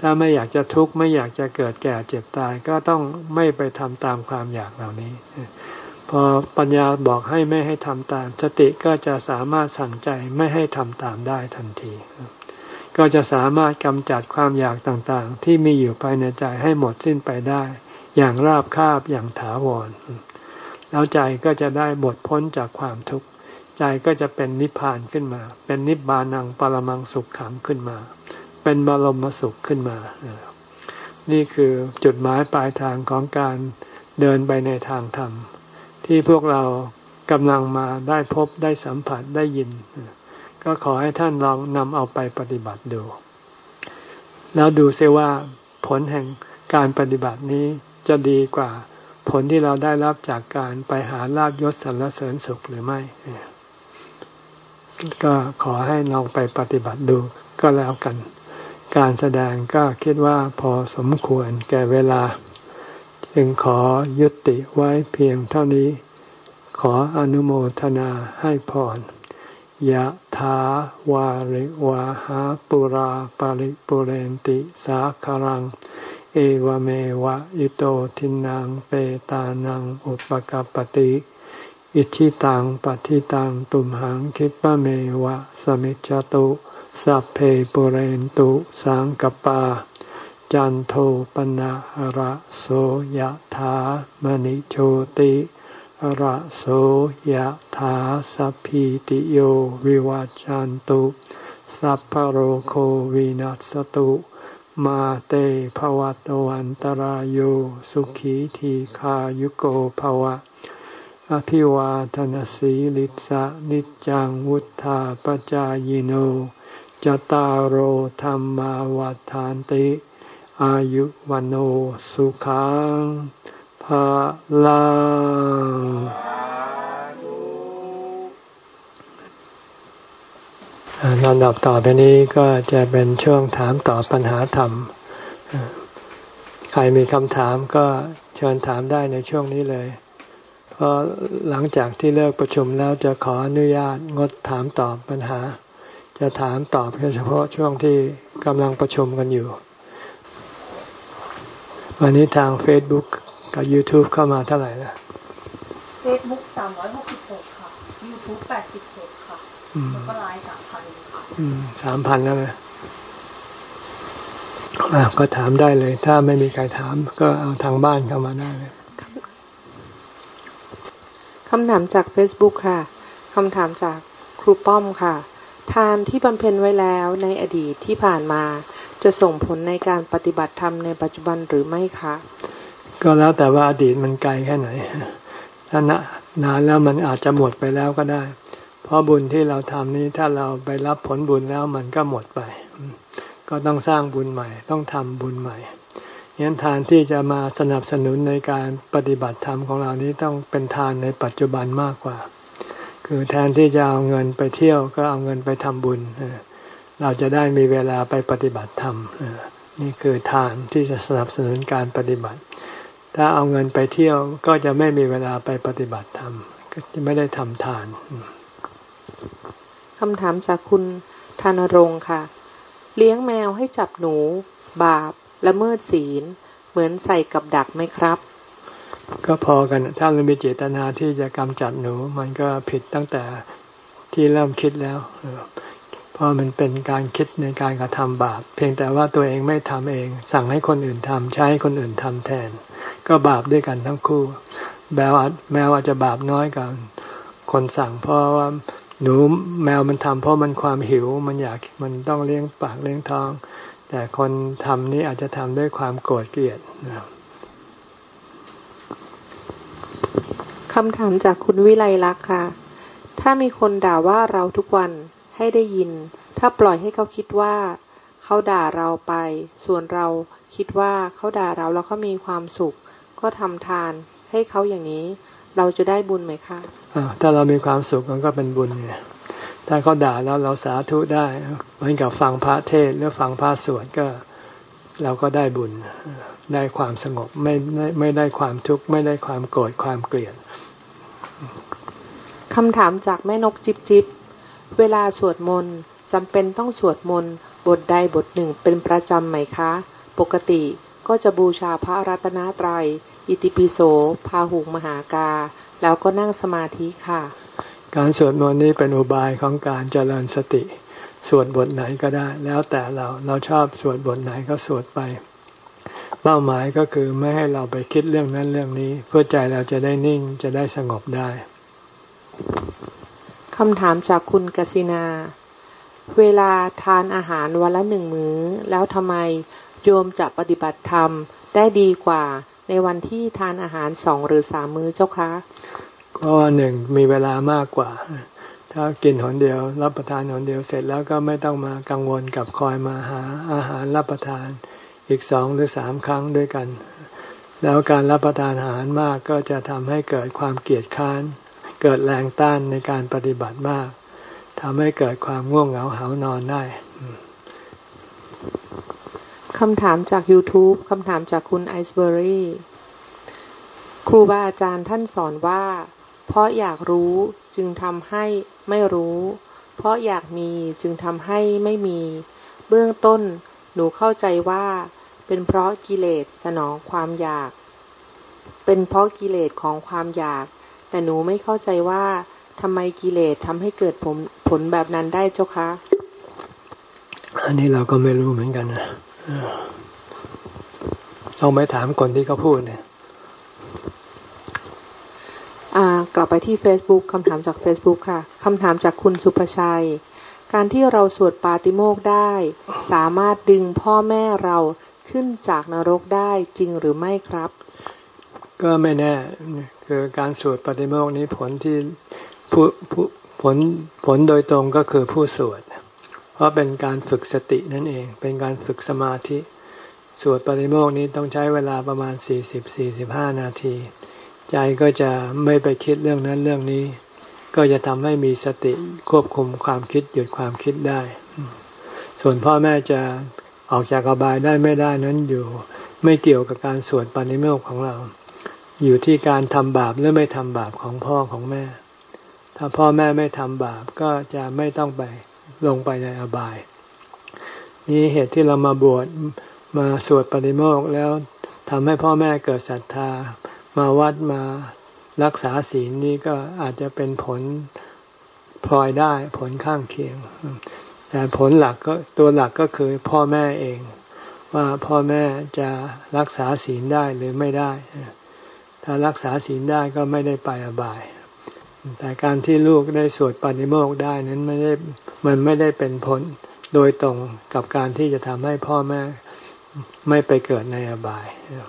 ถ้าไม่อยากจะทุกข์ไม่อยากจะเกิดแก่เจ็บตายก็ต้องไม่ไปทำตามความอยากเหล่านี้พอปัญญาบอกให้ไม่ให้ทำตามสติก็จะสามารถสั่งใจไม่ให้ทำตามได้ทันทีก็จะสามารถกำจัดความอยากต่างๆที่มีอยู่ภายในใจให้หมดสิ้นไปได้อย่างราบคาบอย่างถาวรแล้วใจก็จะได้หมดพ้นจากความทุกข์ใจก็จะเป็นนิพพานขึ้นมาเป็นนิบานังปรมังสุขขังขึ้นมาเป็นบรมสุขขึ้นมานี่คือจุดหมายปลายทางของการเดินไปในทางธรรมที่พวกเรากำลังมาได้พบได้สัมผัสได้ยินก็ขอให้ท่านลองนำเอาไปปฏิบัติดูแล้วดูซิว่าผลแห่งการปฏิบัตินี้จะดีกว่าผลที่เราได้รับจากการไปหาลาภยศสรรเสริญสุขหรือไม่ก็ขอให้ลองไปปฏิบัติดูก็แล้วกันการแสดงก็คิดว่าพอสมควรแก่เวลาจึงขอยุติไว้เพียงเท่านี้ขออนุโมทนาให้พรยะถาวาริวาหาปุราปาริปุเรนติสาคารังเอวเมวะอิโตทินังเปตานังอุปกัปปติอิชิตังปฏิตังตุมหังคิปะเมวะสมิจจตุสัพเพปุเรนตุสังกปาจันโทปนะระโสยะถามณิโชติระโสยะถาสัพพิติโยวิวัจจันตุสัพพโรโควินัสตุมาเตภวัตวันตรายโยสุขีทีขายุโกภวะอภิวาทนสีลิสะนิจังวุธาปจายโนจตารโหธรรมาวาทานติอายุวันโอสุขังภาลังลำดับต่อไปนี้ก็จะเป็นช่วงถามตอบปัญหาธรรมใครมีคำถามก็เชิญถามได้ในช่วงนี้เลยเพราะหลังจากที่เลิกประชุมแล้วจะขออนุญาตงดถามตอบปัญหาจะถามตอบเฉพาะช่วงที่กำลังประชุมกันอยู่วันนี้ทาง Facebook กับ YouTube เข้ามาเท่าไหร่นะ Facebook สามร้อยหกสิบหกค่ะ YouTube แปดสิบหกค่ะแล้วก็ไลน์ สามพัน ค่ะอืม สามพัน แล้วนะอ่ะก็ถามได้เลยถ้าไม่มีใครถามก็เอาทางบ้านเข้ามาได้เลยคำถามจาก Facebook ค่ะคำถามจากครูป้อมค่ะทานที่บำเพ็ญไว้แล้วในอดีตที่ผ่านมาจะส่งผลในการปฏิบัติธรรมในปัจจุบันหรือไม่คะก็แล้วแต่ว่าอดีตมันไกลแค่ไหนถ้านานแล้วมันอาจจะหมดไปแล้วก็ได้เพราะบุญที่เราทำนี้ถ้าเราไปรับผลบุญแล้วมันก็หมดไปก็ต้องสร้างบุญใหม่ต้องทำบุญใหม่งั้นทานที่จะมาสนับสนุนในการปฏิบัติธรรมของเรานี้ต้องเป็นทานในปัจจุบันมากกว่าคือแทนที่จะเอาเงินไปเที่ยวก็เอาเงินไปทำบุญเราจะได้มีเวลาไปปฏิบัติธรรมนี่คือทานที่จะสนับสนุนการปฏิบัติถ้าเอาเงินไปเที่ยวก็จะไม่มีเวลาไปปฏิบัติธรรมก็จะไม่ได้ทำทานคำถามจากคุณธนรงค์ค่ะเลี้ยงแมวให้จับหนูบาปละเมิดศีลเหมือนใส่กับดักไหมครับก็พอกันถ้าเรามีเจตนาที่จะกำจัดหนูมันก็ผิดตั้งแต่ที่เริ่มคิดแล้วเพราะมันเป็นการคิดในการกระทำบาปเพียงแต่ว่าตัวเองไม่ทำเองสั่งให้คนอื่นทำใช้คนอื่นทำแทนก็บาปด้วยกันทั้งคู่แมวแมวอาจจะบาปน้อยกว่าคนสั่งเพราะว่าหนูแมวมันทำเพราะมันความหิวมันอยากมันต้องเลี้ยงปากเลี้ยงท้องแต่คนทำนี้อาจจะทำด้วยความโกรธเกลียดคำถามจากคุณวิไลลักษณ์ค่ะถ้ามีคนด่าว่าเราทุกวันให้ได้ยินถ้าปล่อยให้เขาคิดว่าเขาด่าเราไปส่วนเราคิดว่าเขาด่าเราแล้วเขามีความสุขก็ทำทานให้เขาอย่างนี้เราจะได้บุญไหมคะถ้าเรามีความสุขมันก็เป็นบุญไงถ้าเขาด่าแล้วเราสาธุได้เหมือนกับฟังพระเทศน์หรือฟังพระสวดก็เราก็ได้บุญได้ความสงบไม่ไม่ได้ความทุกข์ไม่ได้ความโกรธความเกลียดคำถามจากแม่นกจิบจิบเวลาสวดมนต์จำเป็นต้องสวดมนต์บทใดบทหนึ่งเป็นประจำไหมคะปกติก็จะบูชาพระรัตนตรัยอิติปิโสพาหุงมหากาแล้วก็นั่งสมาธิค่ะการสวดมนต์นี้เป็นอุบายของการเจริญสติสวดบทไหนก็ได้แล้วแต่เราเราชอบสวดบทไหนก็สวดไปเป้าหมายก็คือไม่ให้เราไปคิดเรื่องนั้นเรื่องนี้เพื่อใจเราจะได้นิ่งจะได้สงบได้คำถามจากคุณกสินาเวลาทานอาหารวันละหนึ่งมื้อแล้วทำไมโยมจะปฏิบัติธรรมได้ดีกว่าในวันที่ทานอาหารสองหรือสามมื้อเจ้าคะเพราะว่าหนึ่งมีเวลามากกว่าถ้ากินหนเดียวรับประทานหนเดียวเสร็จแล้วก็ไม่ต้องมากังวลกับคอยมาหาอาหารรับประทานอีกสองหรือสามครั้งด้วยกันแล้วการรับประทานอาหารมากก็จะทำให้เกิดความเกียจคร้านเกิดแรงต้านในการปฏิบัติมากทำให้เกิดความง่วงเหงาหานอนได้คำถามจาก YouTube คำถามจากคุณไอซ์เบอรี่ครูบาอาจารย์ท่านสอนว่าเพราะอยากรู้จึงทำให้ไม่รู้เพราะอยากมีจึงทำให้ไม่มีเบื้องต้นหนูเข้าใจว่าเป็นเพราะกิเลสสนองความอยากเป็นเพราะกิเลสของความอยากแต่หนูไม่เข้าใจว่าทำไมกิเลสทำให้เกิดผลผลแบบนั้นได้เจ้าคะอันนี้เราก็ไม่รู้เหมือนกันนะต้องไปถามคนที่เขาพูดเนี่ยกลับไปที่ Facebook คำถามจาก Facebook ค่ะคำถามจากคุณสุภชัยการที่เราสวดปาติโมกข์ได้สามารถดึงพ่อแม่เราขึ้นจากนรกได้จริงหรือไม่ครับก็ไม่แน่คือการสวดปาติโมกข์นี้ผลที่ผู้ผู้ผลผลโดยตรงก็คือผู้สวดเพราะเป็นการฝึกสตินั่นเองเป็นการฝึกสมาธิสวดปาติโมกข์นี้ต้องใช้เวลาประมาณ สี่สิบถึงสี่สิบห้า นาทีใจก็จะไม่ไปคิดเรื่องนั้นเรื่องนี้ก็จะทำให้มีสติควบคุมความคิดหยุดความคิดได้ส่วนพ่อแม่จะออกจากอบายได้ไม่ได้นั้นอยู่ไม่เกี่ยวกับการสวดปาติโมกข์ของเราอยู่ที่การทำบาปหรือไม่ทำบาปของพ่อของแม่ถ้าพ่อแม่ไม่ทำบาปก็จะไม่ต้องไปลงไปในอบายนี่เหตุที่เรามาบวชมาสวดปาติโมกข์แล้วทำให้พ่อแม่เกิดศรัทธามาวัดมารักษาศีลนี่ก็อาจจะเป็นผลพลอยได้ผลข้างเคียงแต่ผลหลักก็ตัวหลักก็คือพ่อแม่เองว่าพ่อแม่จะรักษาศีลได้หรือไม่ได้ถ้ารักษาศีลได้ก็ไม่ได้ไปอบายแต่การที่ลูกได้สวดปาติโมกข์ได้นั้นไม่ได้มันไม่ได้เป็นผลโดยตรงกับการที่จะทำให้พ่อแม่ไม่ไปเกิดในอบาย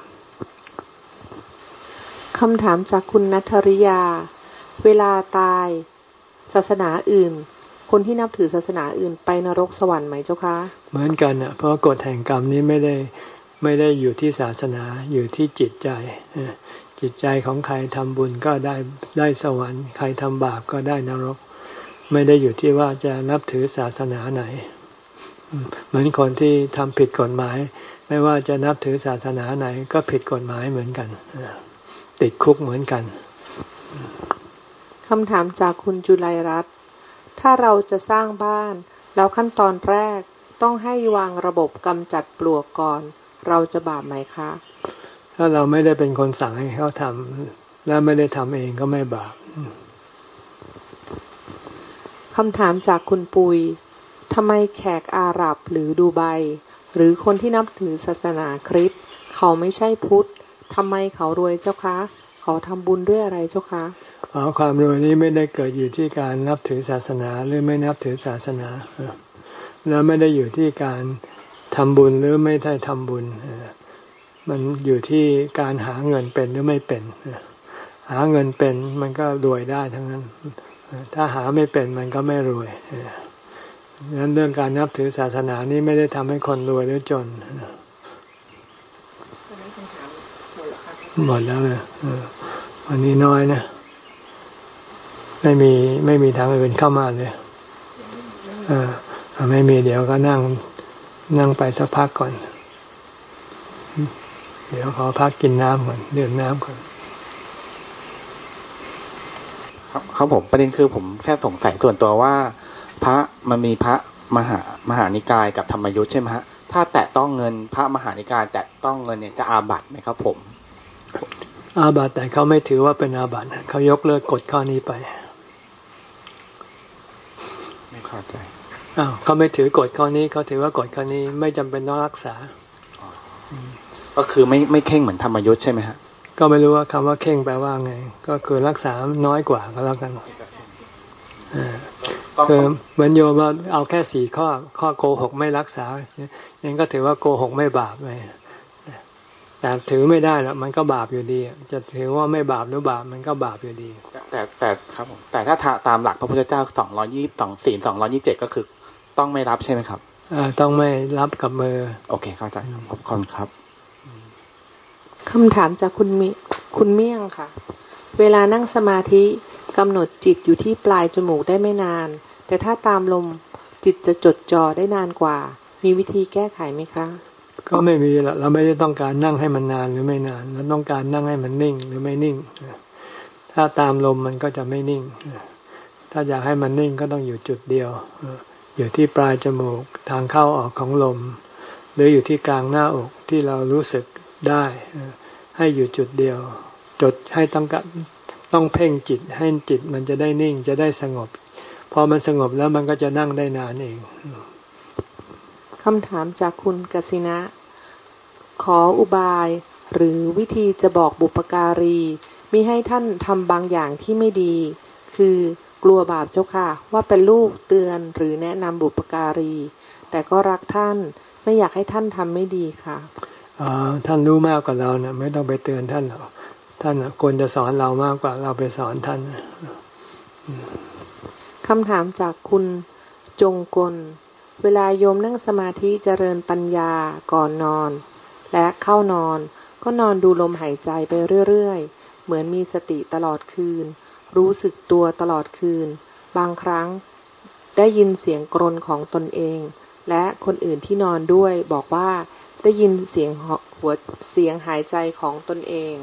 คำถามจากคุณณัฐริยาเวลาตายศาสนาอื่นคนที่นับถือศาสนาอื่นไปนรกสวรรค์ไหมเจ้าคะเหมือนกันอ่ะเพราะกฎแห่งกรรมนี้ไม่ได้ไม่ได้อยู่ที่ศาสนาอยู่ที่จิตใจจิตใจของใครทำบุญก็ได้ได้สวรรค์ใครทำบาปก็ได้นรกไม่ได้อยู่ที่ว่าจะนับถือศาสนาไหนเหมือนคนที่ทำผิดกฎหมายไม่ว่าจะนับถือศาสนาไหนก็ผิดกฎหมายเหมือนกันติดคุกเหมือนกันคำถามจากคุณจุลัยรัตน์ถ้าเราจะสร้างบ้านแล้วขั้นตอนแรกต้องให้วางระบบกำจัดปลวกก่อนเราจะบาปไหมคะถ้าเราไม่ได้เป็นคนสั่งให้เขาทำและไม่ได้ทำเองก็ไม่บาปคำถามจากคุณปุยทำไมแขกอาหรับหรือดูไบหรือคนที่นับถือศาสนาคริสต์เขาไม่ใช่พุทธทำไมเขารวยเจ้าคะเขาทำบุญด้วยอะไรเจ้าคะอ๋อความรวยนี้ไม่ได้เกิดอยู่ที่การนับถือศาสนาหรือไม่นับถือศาสนาแล้วไม่ได้อยู่ที่การทำบุญหรือไม่ได้ทำบุญมันอยู่ที่การหาเงินเป็นหรือไม่เป็นหาเงินเป็นมันก็รวยได้ทั้งนั้นถ้าหาไม่เป็นมันก็ไม่รวยดังนั้นเรื่องการนับถือศาสนานี้ไม่ได้ทำให้คนรวยหรือจนหมดแล้วเลยวันนี้น้อยนะไม่มีไม่มีทางอื่นเข้ามาเลยอ่าไม่มีเดี๋ยวก็นั่งนั่งไปสักพักก่อนเดี๋ยวขอพักกินน้ำก่อนดื่มน้ำก่อนครับครับผมประเด็นคือผมแค่สงสัยส่วนตัวว่าพระมันมีพระมหามหานิกายกับธรรมยุทธ์ใช่ไหมฮะถ้าแตะต้องเงินพระมหานิกายแตะต้องเงินเนี่ยจะอาบัติไหมครับผมอาบัติแต่เขาไม่ถือว่าเป็นอาบัติเขายกเลิกกฎข้อนี้ไปไม่เข้าใจอ้าวเขาไม่ถือกฎข้อนี้เขาถือว่ากฎข้อนี้ไม่จำเป็นต้องรักษาก็คือไม่ไม่เข่งเหมือนธรรมยุทธ์ใช่ไหมฮะก็ไม่รู้ว่าคำว่าเข่งแปลว่าไงก็คือรักษาน้อยกว่าก็แล้วกันคือเหมือนโยมว่าเอาแค่สี่ข้อข้อโกหกไม่รักษาอย่างก็ถือว่าโกหกไม่บาปไงแต่ถือไม่ได้แล้วมันก็บาปอยู่ดีจะถือว่าไม่บาปหรือบาปมันก็บาปอยู่ดีแต่แต่ครับผมแต่ถ้าตามหลักพระพุทธเจ้าสองร้อยยี่สิบสองศีลสองร้อยยี่สิบเจ็ดก็คือต้องไม่รับใช่ไหมครับอ่าต้องไม่รับกับมือโอเคเข้าใจขอบคุณครับคำถามจากคุณมิคุณเมี่ยงค่ะเวลานั่งสมาธิกำหนดจิตอยู่ที่ปลายจมูกได้ไม่นานแต่ถ้าตามลมจิตจะจดจ่อได้นานกว่ามีวิธีแก้ไขไหมคะก็ไม่มีละเราไม่ได้ต้องการนั่งให้มันนานหรือไม่นานเราต้องการนั่งให้มันนิ่งหรือไม่นิ่งถ้าตามลมมันก็จะไม่นิ่งถ้าอยากให้มันนิ่งก็ต้องอยู่จุดเดียวอยู่ที่ปลายจมูกทางเข้าออกของลมหรืออยู่ที่กลางหน้าอกที่เรารู้สึกได้ให้อยู่จุดเดียวจดให้ต้องการต้องเพ่งจิตให้จิตมันจะได้นิ่งจะได้สงบพอมันสงบแล้วมันก็จะนั่งได้นานเองคำถามจากคุณกสินะขออุบายหรือวิธีจะบอกบุพการีมิให้ท่านทำบางอย่างที่ไม่ดีคือกลัวบาปเจ้าค่ะว่าเป็นลูกเตือนหรือแนะนำบุพการีแต่ก็รักท่านไม่อยากให้ท่านทำไม่ดีค่ะอ๋อท่านรู้มากกว่าเรานะไม่ต้องไปเตือนท่านหรอกท่านควรจะสอนเรามากกว่าเราไปสอนท่านคำถามจากคุณจงกลเวลาโยมนั่งสมาธิเจริญปัญญาก่อนนอนและเข้านอนก็นอนดูลมหายใจไปเรื่อยๆเหมือนมีสติตลอดคืนรู้สึกตัวตลอดคืนบางครั้งได้ยินเสียงกรนของตนเองและคนอื่นที่นอนด้วยบอกว่าได้ยินเสียงหัวเสียงหายใจของตนเอง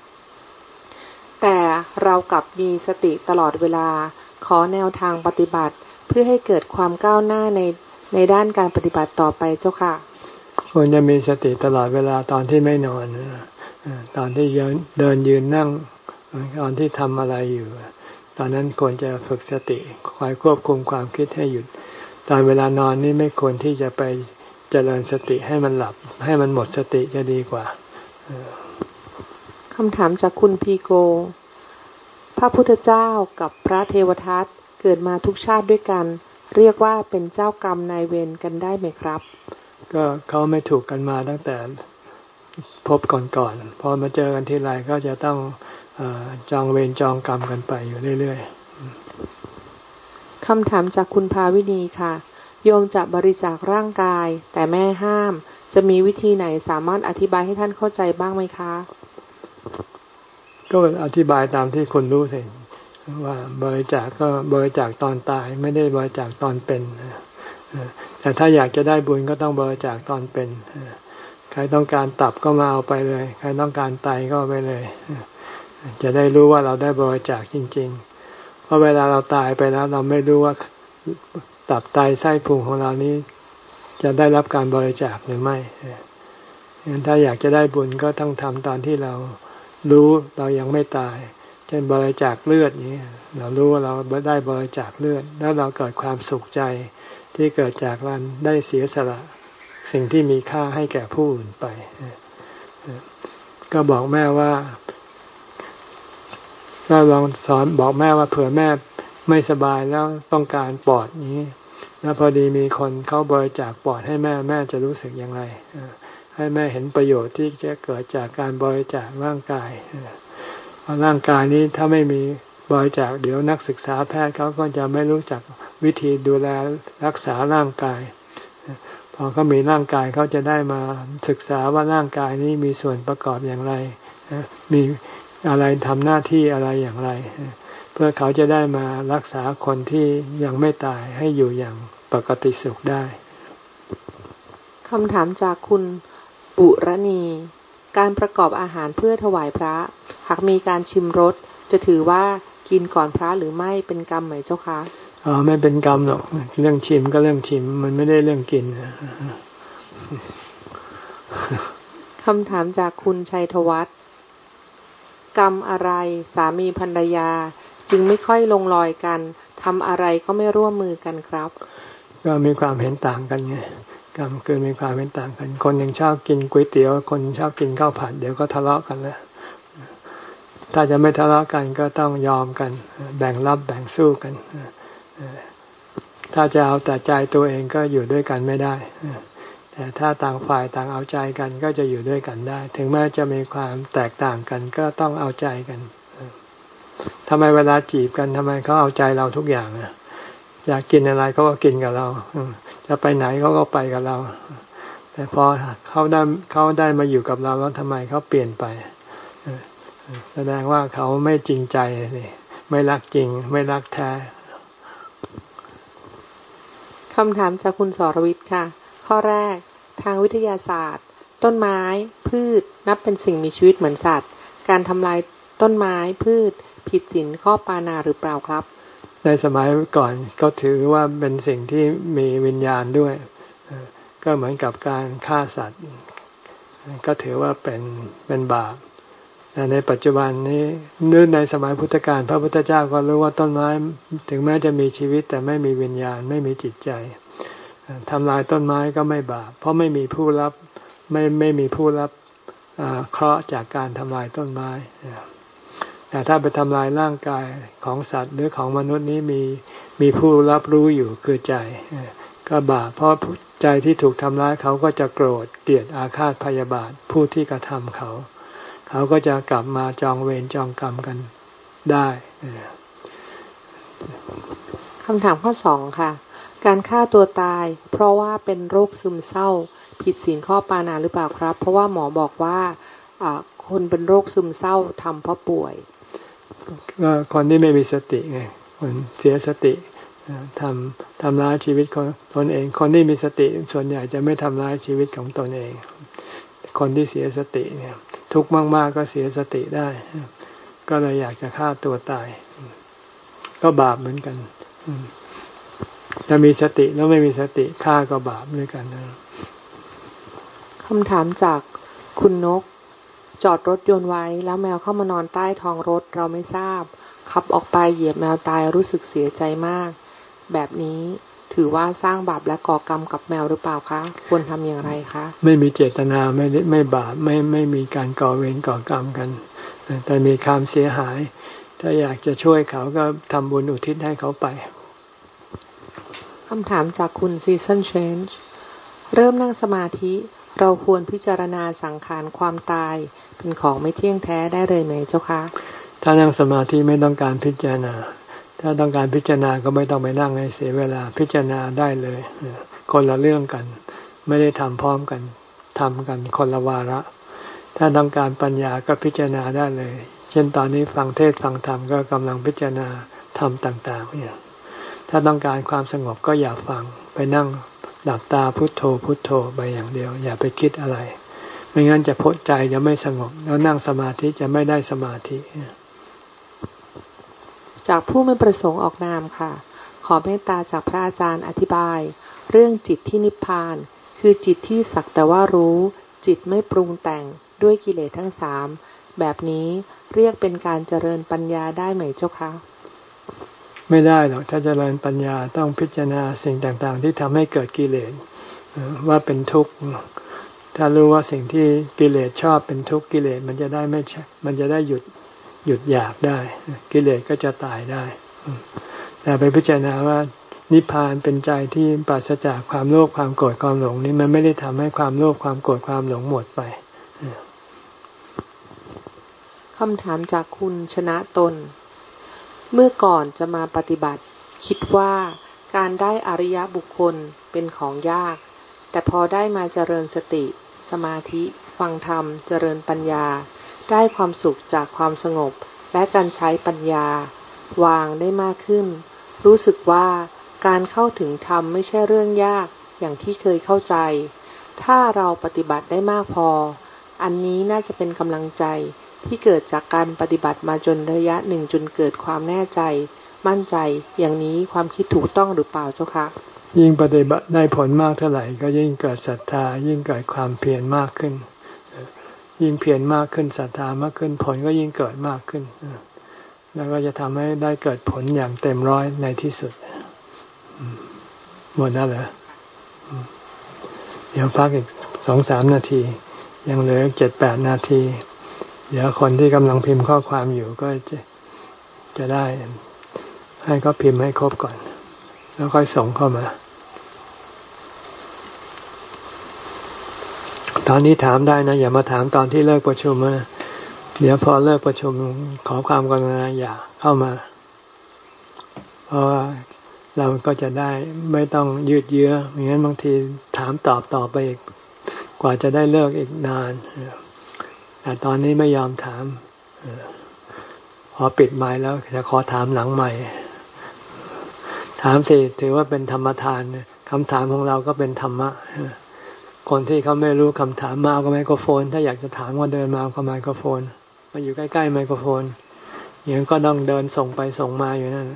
แต่เรากลับมีสติตลอดเวลาขอแนวทางปฏิบัติเพื่อให้เกิดความก้าวหน้าในในด้านการปฏิบัติต่อไปเจ้าค่ะควรจะมีสติตลอดเวลาตอนที่ไม่นอนตอนที่เดินยืนนั่งตอนที่ทำอะไรอยู่ตอนนั้นควรจะฝึกสติคอยควบคุมความคิดให้หยุดตอนเวลานอนนี่ไม่ควรที่จะไปเจริญสติให้มันหลับให้มันหมดสติจะดีกว่าคำถามจากคุณพีโกพระพุทธเจ้ากับพระเทวทัตเกิดมาทุกชาติด้วยกันเรียกว่าเป็นเจ้ากรรมนายเวรกันได้ไหมครับก็เขาไม่ถูกกันมาตั้งแต่พบก่อนๆพอมาเจอกันทีไรก็จะต้องเอ่อจองเวรจองกรรมกันไปอยู่เรื่อยๆคำถามจากคุณภาวินีค่ะโยมจะบริจาคร่างกายแต่แม่ห้ามจะมีวิธีไหนสามารถอธิบายให้ท่านเข้าใจบ้างไหมคะก็อธิบายตามที่คนรู้สิว่าบริจาคก็บริจาคตอนตายไม่ได้บริจาคตอนเป็นแต่ถ้าอยากจะได้บุญก็ต้องบริจาคตอนเป็นใครต้องการตับก็มาเอาไปเลยใครต้องการไตก็เอาไปเลยจะได้รู้ว่าเราได้บริจาคจริงๆเพราะเวลาเราตายไปแล้วเราไม่รู้ว่าตับไตไส้พุงของเรานี้จะได้รับการบริจาคหรือไม่งั้นถ้าอยากจะได้บุญก็ต้องทำตอนที่เรารู้เรายังไม่ตายเช่นบริจาคเลือดนี้เรารู้ว่าเราได้บริจาคเลือดแล้วเราเกิดความสุขใจที่เกิดจากการได้เสียสละสิ่งที่มีค่าให้แก่ผู้อื่นไปก็บอกแม่ว่าก็ลองสอนบอกแม่ว่าเผื่อแม่ไม่สบายแล้วต้องการปอดนี้แล้วพอดีมีคนเขาบริจาคปอดให้แม่แม่จะรู้สึกอย่างไรให้แม่เห็นประโยชน์ที่จะเกิดจากการบริจาคร่างกายเพราะร่างกายนี้ถ้าไม่มีบริจาคเดี๋ยวนักศึกษาแพทย์เขาก็จะไม่รู้จักวิธีดูแลรักษาร่างกายพอเขามีร่างกายเขาจะได้มาศึกษาว่าร่างกายนี้มีส่วนประกอบอย่างไรมีอะไรทำหน้าที่อะไรอย่างไรเพื่อเขาจะได้มารักษาคนที่ยังไม่ตายให้อยู่อย่างปกติสุขได้คำถามจากคุณปุรณีการประกอบอาหารเพื่อถวายพระหากมีการชิมรสจะถือว่ากินก่อนพระหรือไม่เป็นกรรมไหมเจ้าคะอ๋อไม่เป็นกรรมหรอกเรื่องชิมก็เรื่องชิมมันไม่ได้เรื่องกินคำถามจากคุณชัยธวัฒน์กรรมอะไรสามีภรรยาจึงไม่ค่อยลงรอยกันทำอะไรก็ไม่ร่วมมือกันครับก็มีความเห็นต่างกันไงกรรมคือมีความเห็นต่างกันคนหนึ่งชอบกินก๋วยเตี๋ยวคนชอบกินข้าวผัดเดี๋ยวก็ทะเลาะกันแล้วถ้าจะไม่ทะเลาะกันก็ต้องยอมกันแบ่งรับแบ่งสู้กันถ้าจะเอาแต่ใจตัวเองก็อยู่ด้วยกันไม่ได้แต่ถ้าต่างฝ่ายต่างเอาใจกันก็จะอยู่ด้วยกันได้ถึงแม้จะมีความแตกต่างกันก็ต้องเอาใจกันทำไมเวลาจีบกันทำไมเขาเอาใจเราทุกอย่างอ่ะอยากกินอะไรเขาก็กินกับเราจะไปไหนเขาก็ไปกับเราแต่พอเขาได้เขาได้มาอยู่กับเราแล้วทำไมเขาเปลี่ยนไปแสดงว่าเขาไม่จริงใจเลยไม่รักจริงไม่รักแท้คำถามจากคุณสรวิทย์ค่ะข้อแรกทางวิทยาศาสตร์ต้นไม้พืชนับเป็นสิ่งมีชีวิตเหมือนสัตว์การทำลายต้นไม้พืชผิดศีลข้อปาณาหรือเปล่าครับในสมัยก่อนก็ถือว่าเป็นสิ่งที่มีวิญญาณด้วยก็เหมือนกับการฆ่าสัตว์ก็ถือว่าเป็นเป็นบาปแต่ในปัจจุบันนี้เนื่องในสมัยพุทธกาลพระพุทธเจ้าก็รู้ว่าต้นไม้ถึงแม้จะมีชีวิตแต่ไม่มีวิญญาณไม่มีจิตใจทำลายต้นไม้ก็ไม่บาปเพราะไม่มีผู้รับไม่ไม่มีผู้รับเคราะห์จากการทำลายต้นไม้แต่ถ้าไปทำลายร่างกายของสัตว์หรือของมนุษย์นี้มีมีผู้รับรู้อยู่คือใจก็บาปเพราะใจที่ถูกทำร้ายเขาก็จะโกรธเกลียดอาฆาตพยาบาทผู้ที่กระทำเขาเขาก็จะกลับมาจองเวรจองกรรมกันได้คำถามข้อสองค่ะการฆ่าตัวตายเพราะว่าเป็นโรคซึมเศร้าผิดศีลข้อปาณาหรือเปล่าครับเพราะว่าหมอบอกว่าคนเป็นโรคซึมเศร้าทำเพราะป่วยก็คนที่ไม่มีสติไงคนเสียสติทำทำร้ายชีวิตของตนเองคนที่มีสติส่วนใหญ่จะไม่ทำร้ายชีวิตของตนเองคนที่เสียสติเนี่ยทุกข์มากๆก็เสียสติได้ก็เลยอยากจะฆ่าตัวตายก็บาปเหมือนกันจะมีสติแล้วไม่มีสติฆ่าก็บาปด้วยกันนะคำถามจากคุณนกจอดรถยนต์ไว้แล้วแมวเข้ามานอนใต้ท้องรถเราไม่ทราบขับออกไปเหยียบแมวตายรู้สึกเสียใจมากแบบนี้ถือว่าสร้างบาปและก่อกรรมกับแมวหรือเปล่าคะควรทำอย่างไรคะไม่มีเจตนาไม่ไม่บาปไม่ไม่มีการก่อเวรก่อกรรมกันแต่มีความเสียหายถ้าอยากจะช่วยเขาก็ทำบุญอุทิศให้เขาไปคำถามจากคุณ Season Change เริ่มนั่งสมาธิเราควรพิจารณาสังขารความตายเป็นของไม่เที่ยงแท้ได้เลยไหมเจ้าคะถ้านั่งสมาธิไม่ต้องการพิจารณาถ้าต้องการพิจารณาก็ไม่ต้องไปนั่งให้เสียเวลาพิจารณาได้เลยคนละเรื่องกันไม่ได้ทำพร้อมกันทำกันคนละวาระถ้าต้องการปัญญาก็พิจารณาได้เลยเช่นตอนนี้ฟังเทศน์ฟังธรรมก็กำลังพิจารณาธรรมต่างๆเนี่ยถ้าต้องการความสงบก็อย่าฟังไปนั่งหลับตาพุทโธพุทโธไปอย่างเดียวอย่าไปคิดอะไรไม่งั้นจะพ้นใจจะไม่สงบแล้วนั่งสมาธิจะไม่ได้สมาธิจากผู้ไม่ประสงค์ออกนามค่ะขอเมตตาจากพระอาจารย์อธิบายเรื่องจิตที่นิพพานคือจิตที่สักแต่ว่ารู้จิตไม่ปรุงแต่งด้วยกิเลสทั้งสามแบบนี้เรียกเป็นการเจริญปัญญาได้ไหมเจ้าคะไม่ได้หรอกถ้าเจริญปัญญาต้องพิจารณาสิ่งต่างๆที่ทำให้เกิดกิเลสว่าเป็นทุกข์ถ้ารู้ว่าสิ่งที่กิเลสชอบเป็นทุกข์กิเลสมันจะได้ไม่มันจะได้หยุดหยุดอยากได้กิเลสก็จะตายได้แต่ไปพิจารณาว่านิพพานเป็นใจที่ปราศจากความโลภความโกรธความหลงนี่มันไม่ได้ทำให้ความโลภความโกรธความหลงหมดไปคำถามจากคุณชนะตนเมื่อก่อนจะมาปฏิบัติคิดว่าการได้อริยบุคคลเป็นของยากแต่พอได้มาเจริญสติสมาธิฟังธรรมเจริญปัญญาได้ความสุขจากความสงบและการใช้ปัญญาวางได้มากขึ้นรู้สึกว่าการเข้าถึงธรรมไม่ใช่เรื่องยากอย่างที่เคยเข้าใจถ้าเราปฏิบัติได้มากพออันนี้น่าจะเป็นกำลังใจที่เกิดจากการปฏิบัติมาจนระยะหนึ่งจนเกิดความแน่ใจมั่นใจอย่างนี้ความคิดถูกต้องหรือเปล่าเจ้าคะยิ่งปฏิบัติได้ผลมากเท่าไหร่ก็ยิ่งเกิดศรัทธายิ่งเกิดความเพียรมากขึ้นยิ่งเพียรมากขึ้นศรัทธามากขึ้นผลก็ยิ่งเกิดมากขึ้นแล้วก็จะทำให้ได้เกิดผลอย่างเต็มร้อยในที่สุดหมดแล้วเหรอเดี๋ยวพักอีกสองสามนาทียังเหลือเจ็ดแปดนาทีเดี๋ยวคนที่กำลังพิมพ์ข้อความอยู่ก็จะจะได้ให้เขาพิมพ์ให้ครบก่อนแล้วค่อยส่งเข้ามาตอนนี้ถามได้นะอย่ามาถามตอนที่เลิกประชุมนะเดี๋ยวพอเลิกประชุมขอความกรุณาอย่าเข้ามาเพราะว่าเราก็จะได้ไม่ต้องยืดเยื้อไม่งั้นบางทีถามตอบต่อไปอีกกว่าจะได้เลิกอีกนานแต่ตอนนี้ไม่ยอมถามพอปิดไมค์แล้วจะขอถามหลังใหม่ถามสิถือว่าเป็นธรรมทานคำถามของเราก็เป็นธรรมะคนที่เขาไม่รู้คำถามมาเอาไมโครโฟนถ้าอยากจะถามก็เดินมาเอาไมโครโฟนมาอยู่ใกล้ๆไมโครโฟนอย่างนั้นก็ต้องเดินส่งไปส่งมาอยู่นั่น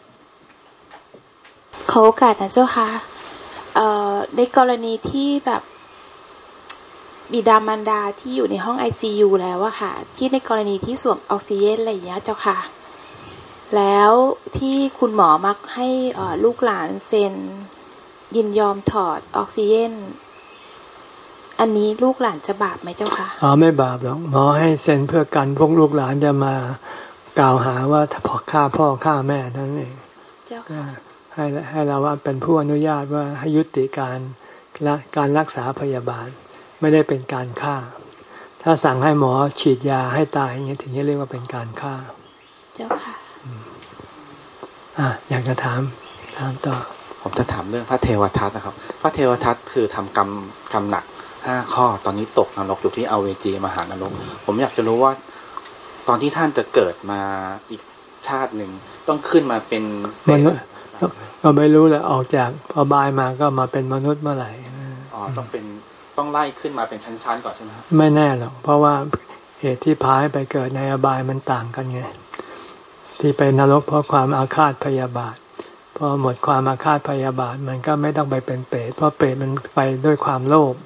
ขอโอกาสนะเจ้าค่ะในกรณีที่แบบบิดามารดาที่อยู่ในห้อง ไอ ซี ยู แล้วอะค่ะที่ในกรณีที่สวมออกซิเจนอะไรอย่างเงี้ยเจ้าค่ะแล้วที่คุณหมอมักให้ลูกหลานเซ็นยินยอมถอดออกซิเจนอันนี้ลูกหลานจะบาปไหมเจ้าค่ะอ๋อไม่บาปหรอกหมอให้เซ็นเพื่อกันพวกลูกหลานจะมากล่าวหาว่าพอฆ่าพ่อฆ่าแม่นั่นเองเจ้าค่ะให้ให้เราว่าเป็นผู้อนุญาตว่าให้ยุติการการรักษาพยาบาลไม่ได้เป็นการฆ่าถ้าสั่งให้หมอฉีดยาให้ตายอย่างนี้ถึงจะเรียกว่าเป็นการฆ่าเจ้าค่ะอ่ะอยากจะถามถามต่อผมจะถามเรื่องพระเทวทัตนะครับพระเทวทัตคือทำกรรมกรรมหนักห้าข้อตอนนี้ตกนรกอยู่ที่อเวจีมหานรกผมอยากจะรู้ว่าตอนที่ท่านจะเกิดมาอีกชาติหนึ่งต้องขึ้นมาเป็นมนุษย์ก็ไม่รู้แหละออกจากอบายมาก็มาเป็นมนุษย์เมื่อไหร่อ๋อต้องเป็นต้องไล่ขึ้นมาเป็นชั้นๆก่อนใช่ไหมครับไม่แน่หรอกเพราะว่าเหตุที่พาให้ไปเกิดในอบายมันต่างกันไงที่ไปนรกเพราะความอาฆาตพยาบาทพอหมดความอาฆาตพยาบาทมันก็ไม่ต้องไปเป็นเปรตเพราะเปรตมันไปด้วยความโลภ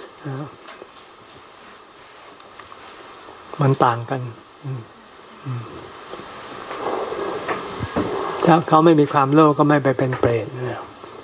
มันต่างกันถ้าเขาไม่มีความโลภก็ไม่ไปเป็นเปรตนะ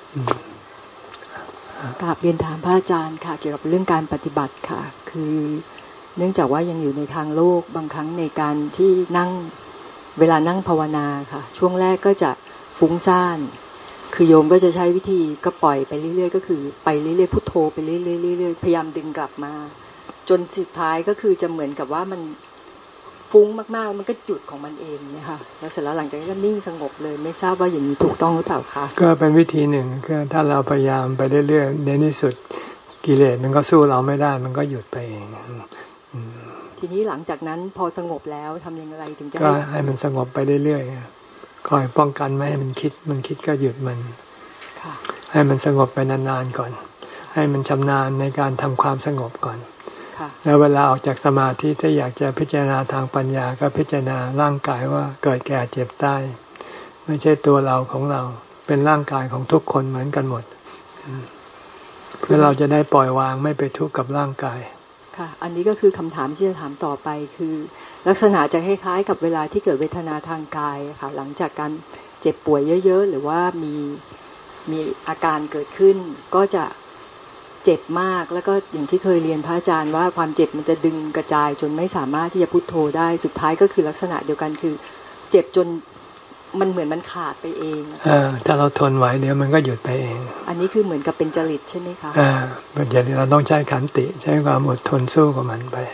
กราบเรียนถามพระอาจารย์ค่ะเกี่ยวกับเรื่องการปฏิบัติค่ะคือเนื่องจากว่ายังอยู่ในทางโลกบางครั้งในการที่นั่งเวลานั่งภาวนาค่ะช่วงแรกก็จะฟุ้งซ่านคือโยมก็จะใช้วิธีก็ปล่อยไปเรื่อยๆก็คือไปเรื่อยๆพุทโธไปเรื่อยๆเรื่อยๆพยายามดึงกลับมาจนสุดท้ายก็คือจะเหมือนกับว่ามันฟุ้งมากๆมันก็หยุดของมันเองเนี่ยค่ะแล้วเสร็จแล้วหลังจากนั้นก็นิ่งสงบเลยไม่ทราบว่าอย่างนี้ถูกต้องหรือเปล่าคะก็เป็นวิธีหนึ่งคือถ้าเราพยายามไปเรื่อยๆในที่สุดกิเลสมันก็สู้เราไม่ได้มันก็หยุดไปเองทีนี้หลังจากนั้นพอสงบแล้วทำยังไงถึงจะก็ให้มันสงบไปเรื่อยๆคอยป้องกันไม่ให้มันคิดมันคิดก็หยุดมันให้มันสงบไปนานๆก่อนให้มันชำนาญในการทำความสงบก่อนแล้วเวลาออกจากสมาธิถ้าอยากจะพิจารณาทางปัญญาก็พิจารณาร่างกายว่าเกิดแก่เจ็บตายไม่ใช่ตัวเราของเราเป็นร่างกายของทุกคนเหมือนกันหมดเพื่อเราจะได้ปล่อยวางไม่ไปทุกข์กับร่างกายค่ะอันนี้ก็คือคำถามที่จะถามต่อไปคือลักษณะจะคล้ายๆกับเวลาที่เกิดเวทนาทางกายค่ะหลังจากการเจ็บป่วยเยอะๆหรือว่ามีมีอาการเกิดขึ้นก็จะเจ็บมากแล้วก็อย่างที่เคยเรียนพระอาจารย์ว่าความเจ็บมันจะดึงกระจายจนไม่สามารถที่จะพุทโธได้สุดท้ายก็คือลักษณะเดียวกันคือเจ็บจนมันเหมือนมันขาดไปเองเออถ้าเราทนไหวเดี๋ยวมันก็หยุดไปเองอันนี้คือเหมือนกับเป็นจริตใช่ไหมคะอ่าเป็นจริตเราต้องใช้ขันติใช้ความอดทนสู้กับมันไป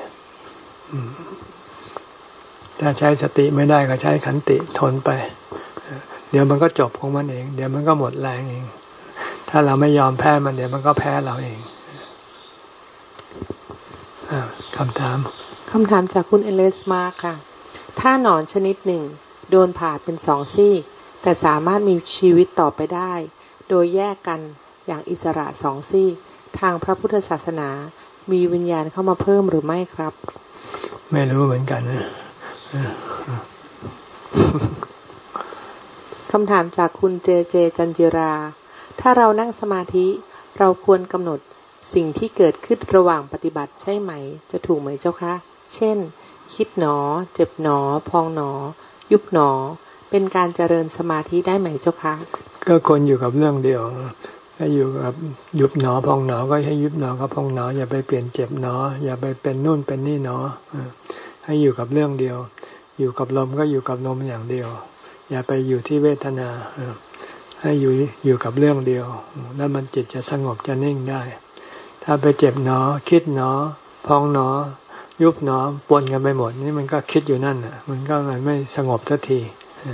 ถ้าใช้สติไม่ได้ก็ใช้ขันติทนไปเดี๋ยวมันก็จบของมันเองเดี๋ยวมันก็หมดแรงเองถ้าเราไม่ยอมแพ้มันเดี๋ยวมันก็แพ้เราเองคำถามคำถามจากคุณเอเลสมาค่ะถ้าหนอนชนิดหนึ่งโดนผ่าเป็นสองซี่แต่สามารถมีชีวิตต่อไปได้โดยแยกกันอย่างอิสระสองซี่ทางพระพุทธศาสนามีวิญญาณเข้ามาเพิ่มหรือไม่ครับไม่รู้เหมือนกันนะคำถามจากคุณเจเจจันจิราถ้าเรานั่งสมาธิเราควรกำหนดสิ่งที่เกิดขึ้นระหว่างปฏิบัติใช่ไหมจะถูกไหมเจ้าคะเช่นคิดหนอเจ็บหนอพองหนอยุบหนอเป็นการเจริญสมาธิได้ไหมเจ้าคะก็ควรอยู่กับเรื่องเดียวให้อยู่กับยุบหนอพองหนอก็ให้ยุบหนอกับพองหนออย่าไปเปลี่ยนเจ็บหนออย่าไปเป็นนู่นเป็นนี่หนอให้อยู่กับเรื่องเดียวอยู่กับลมก็อยู่กับลมอย่างเดียวอย่าไปอยู่ที่เวทนาให้อยู่อยู่กับเรื่องเดียวแล้วมันจิตจะสงบจะนิ่งได้ถ้าไปเจ็บหนอคิดหนอพองหนอยุบหนอปนกันไปหมดนี่มันก็คิดอยู่นั่นน่ะมันก็เลยไม่สงบสักที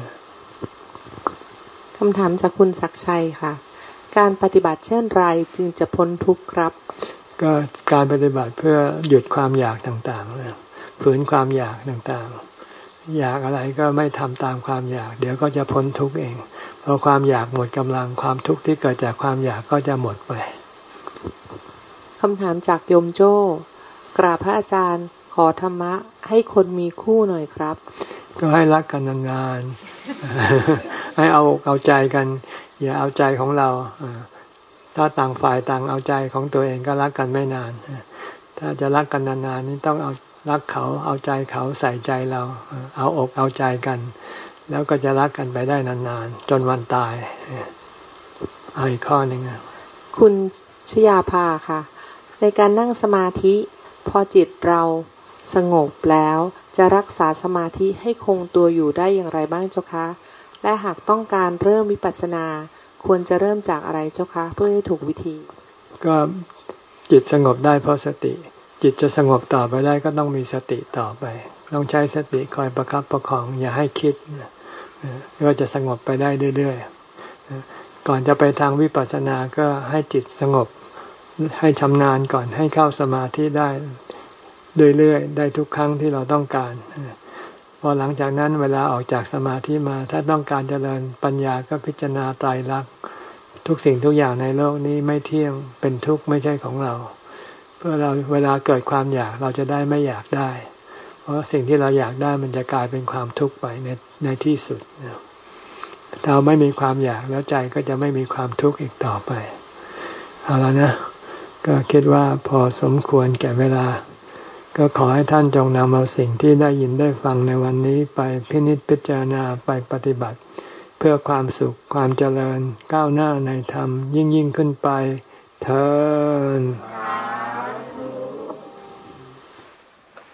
คำถามจากคุณศักดิ์ชัยค่ะการปฏิบัติเช่นไรจึงจะพ้นทุกข์ครับก็การปฏิบัติเพื่อหยุดความอยากต่างๆฝืนความอยากต่างๆอยากอะไรก็ไม่ทำตามความอยากเดี๋ยวก็จะพ้นทุกข์เองพอความอยากหมดกำลังความทุกข์ที่เกิดจากความอยากก็จะหมดไปคำถามจากโยมโจ้กราบพระอาจารย์ขอธรรมะให้คนมีคู่หน่อยครับก็ให้รักกันนานๆให้เอาเอาใจกันอย่าเอาใจของเราถ้าต่างฝ่ายต่างเอาใจของตัวเองก็รักกันไม่นานถ้าจะรักกันนานๆนี่ต้องเอารักเขาเอาใจเขาใส่ใจเราเอาอกเอาใจกันแล้วก็จะรักกันไปได้นานๆจนวันตายเอาอีกข้อหนึ่งคุณชยาภาค่ะในการนั่งสมาธิพอจิตเราสงบแล้วจะรักษาสมาธิให้คงตัวอยู่ได้อย่างไรบ้างเจ้าคะและหากต้องการเริ่มวิปัสสนาควรจะเริ่มจากอะไรเจ้าคะเพื่อให้ถูกวิธีก็จิตสงบได้เพราะสติจิตจะสงบต่อไปได้ก็ต้องมีสติต่อไปต้องใช้สติคอยประคับประคองอย่าให้คิดก็จะสงบไปได้เรื่อยๆก่อนจะไปทางวิปัสสนาก็ให้จิตสงบให้ชำนาญก่อนให้เข้าสมาธิได้เรื่อยๆได้ทุกครั้งที่เราต้องการพอหลังจากนั้นเวลาออกจากสมาธิมาถ้าต้องการเจริญปัญญาก็พิจารณาไตรลักษณ์ทุกสิ่งทุกอย่างในโลกนี้ไม่เที่ยงเป็นทุกข์ไม่ใช่ของเราเพื่อเราเวลาเกิดความอยากเราจะได้ไม่อยากได้เพราะสิ่งที่เราอยากได้มันจะกลายเป็นความทุกข์ไปในในที่สุดถ้าเราไม่มีความอยากแล้วใจก็จะไม่มีความทุกข์อีกต่อไปเอาละนะก็คิดว่าพอสมควรแก่เวลาก็ขอให้ท่านจงนำเอาสิ่งที่ได้ยินได้ฟังในวันนี้ไปพินิจพิจารณาไปปฏิบัติเพื่อความสุขความเจริญก้าวหน้าในธรรมยิ่งยิ่งขึ้นไปเทอญ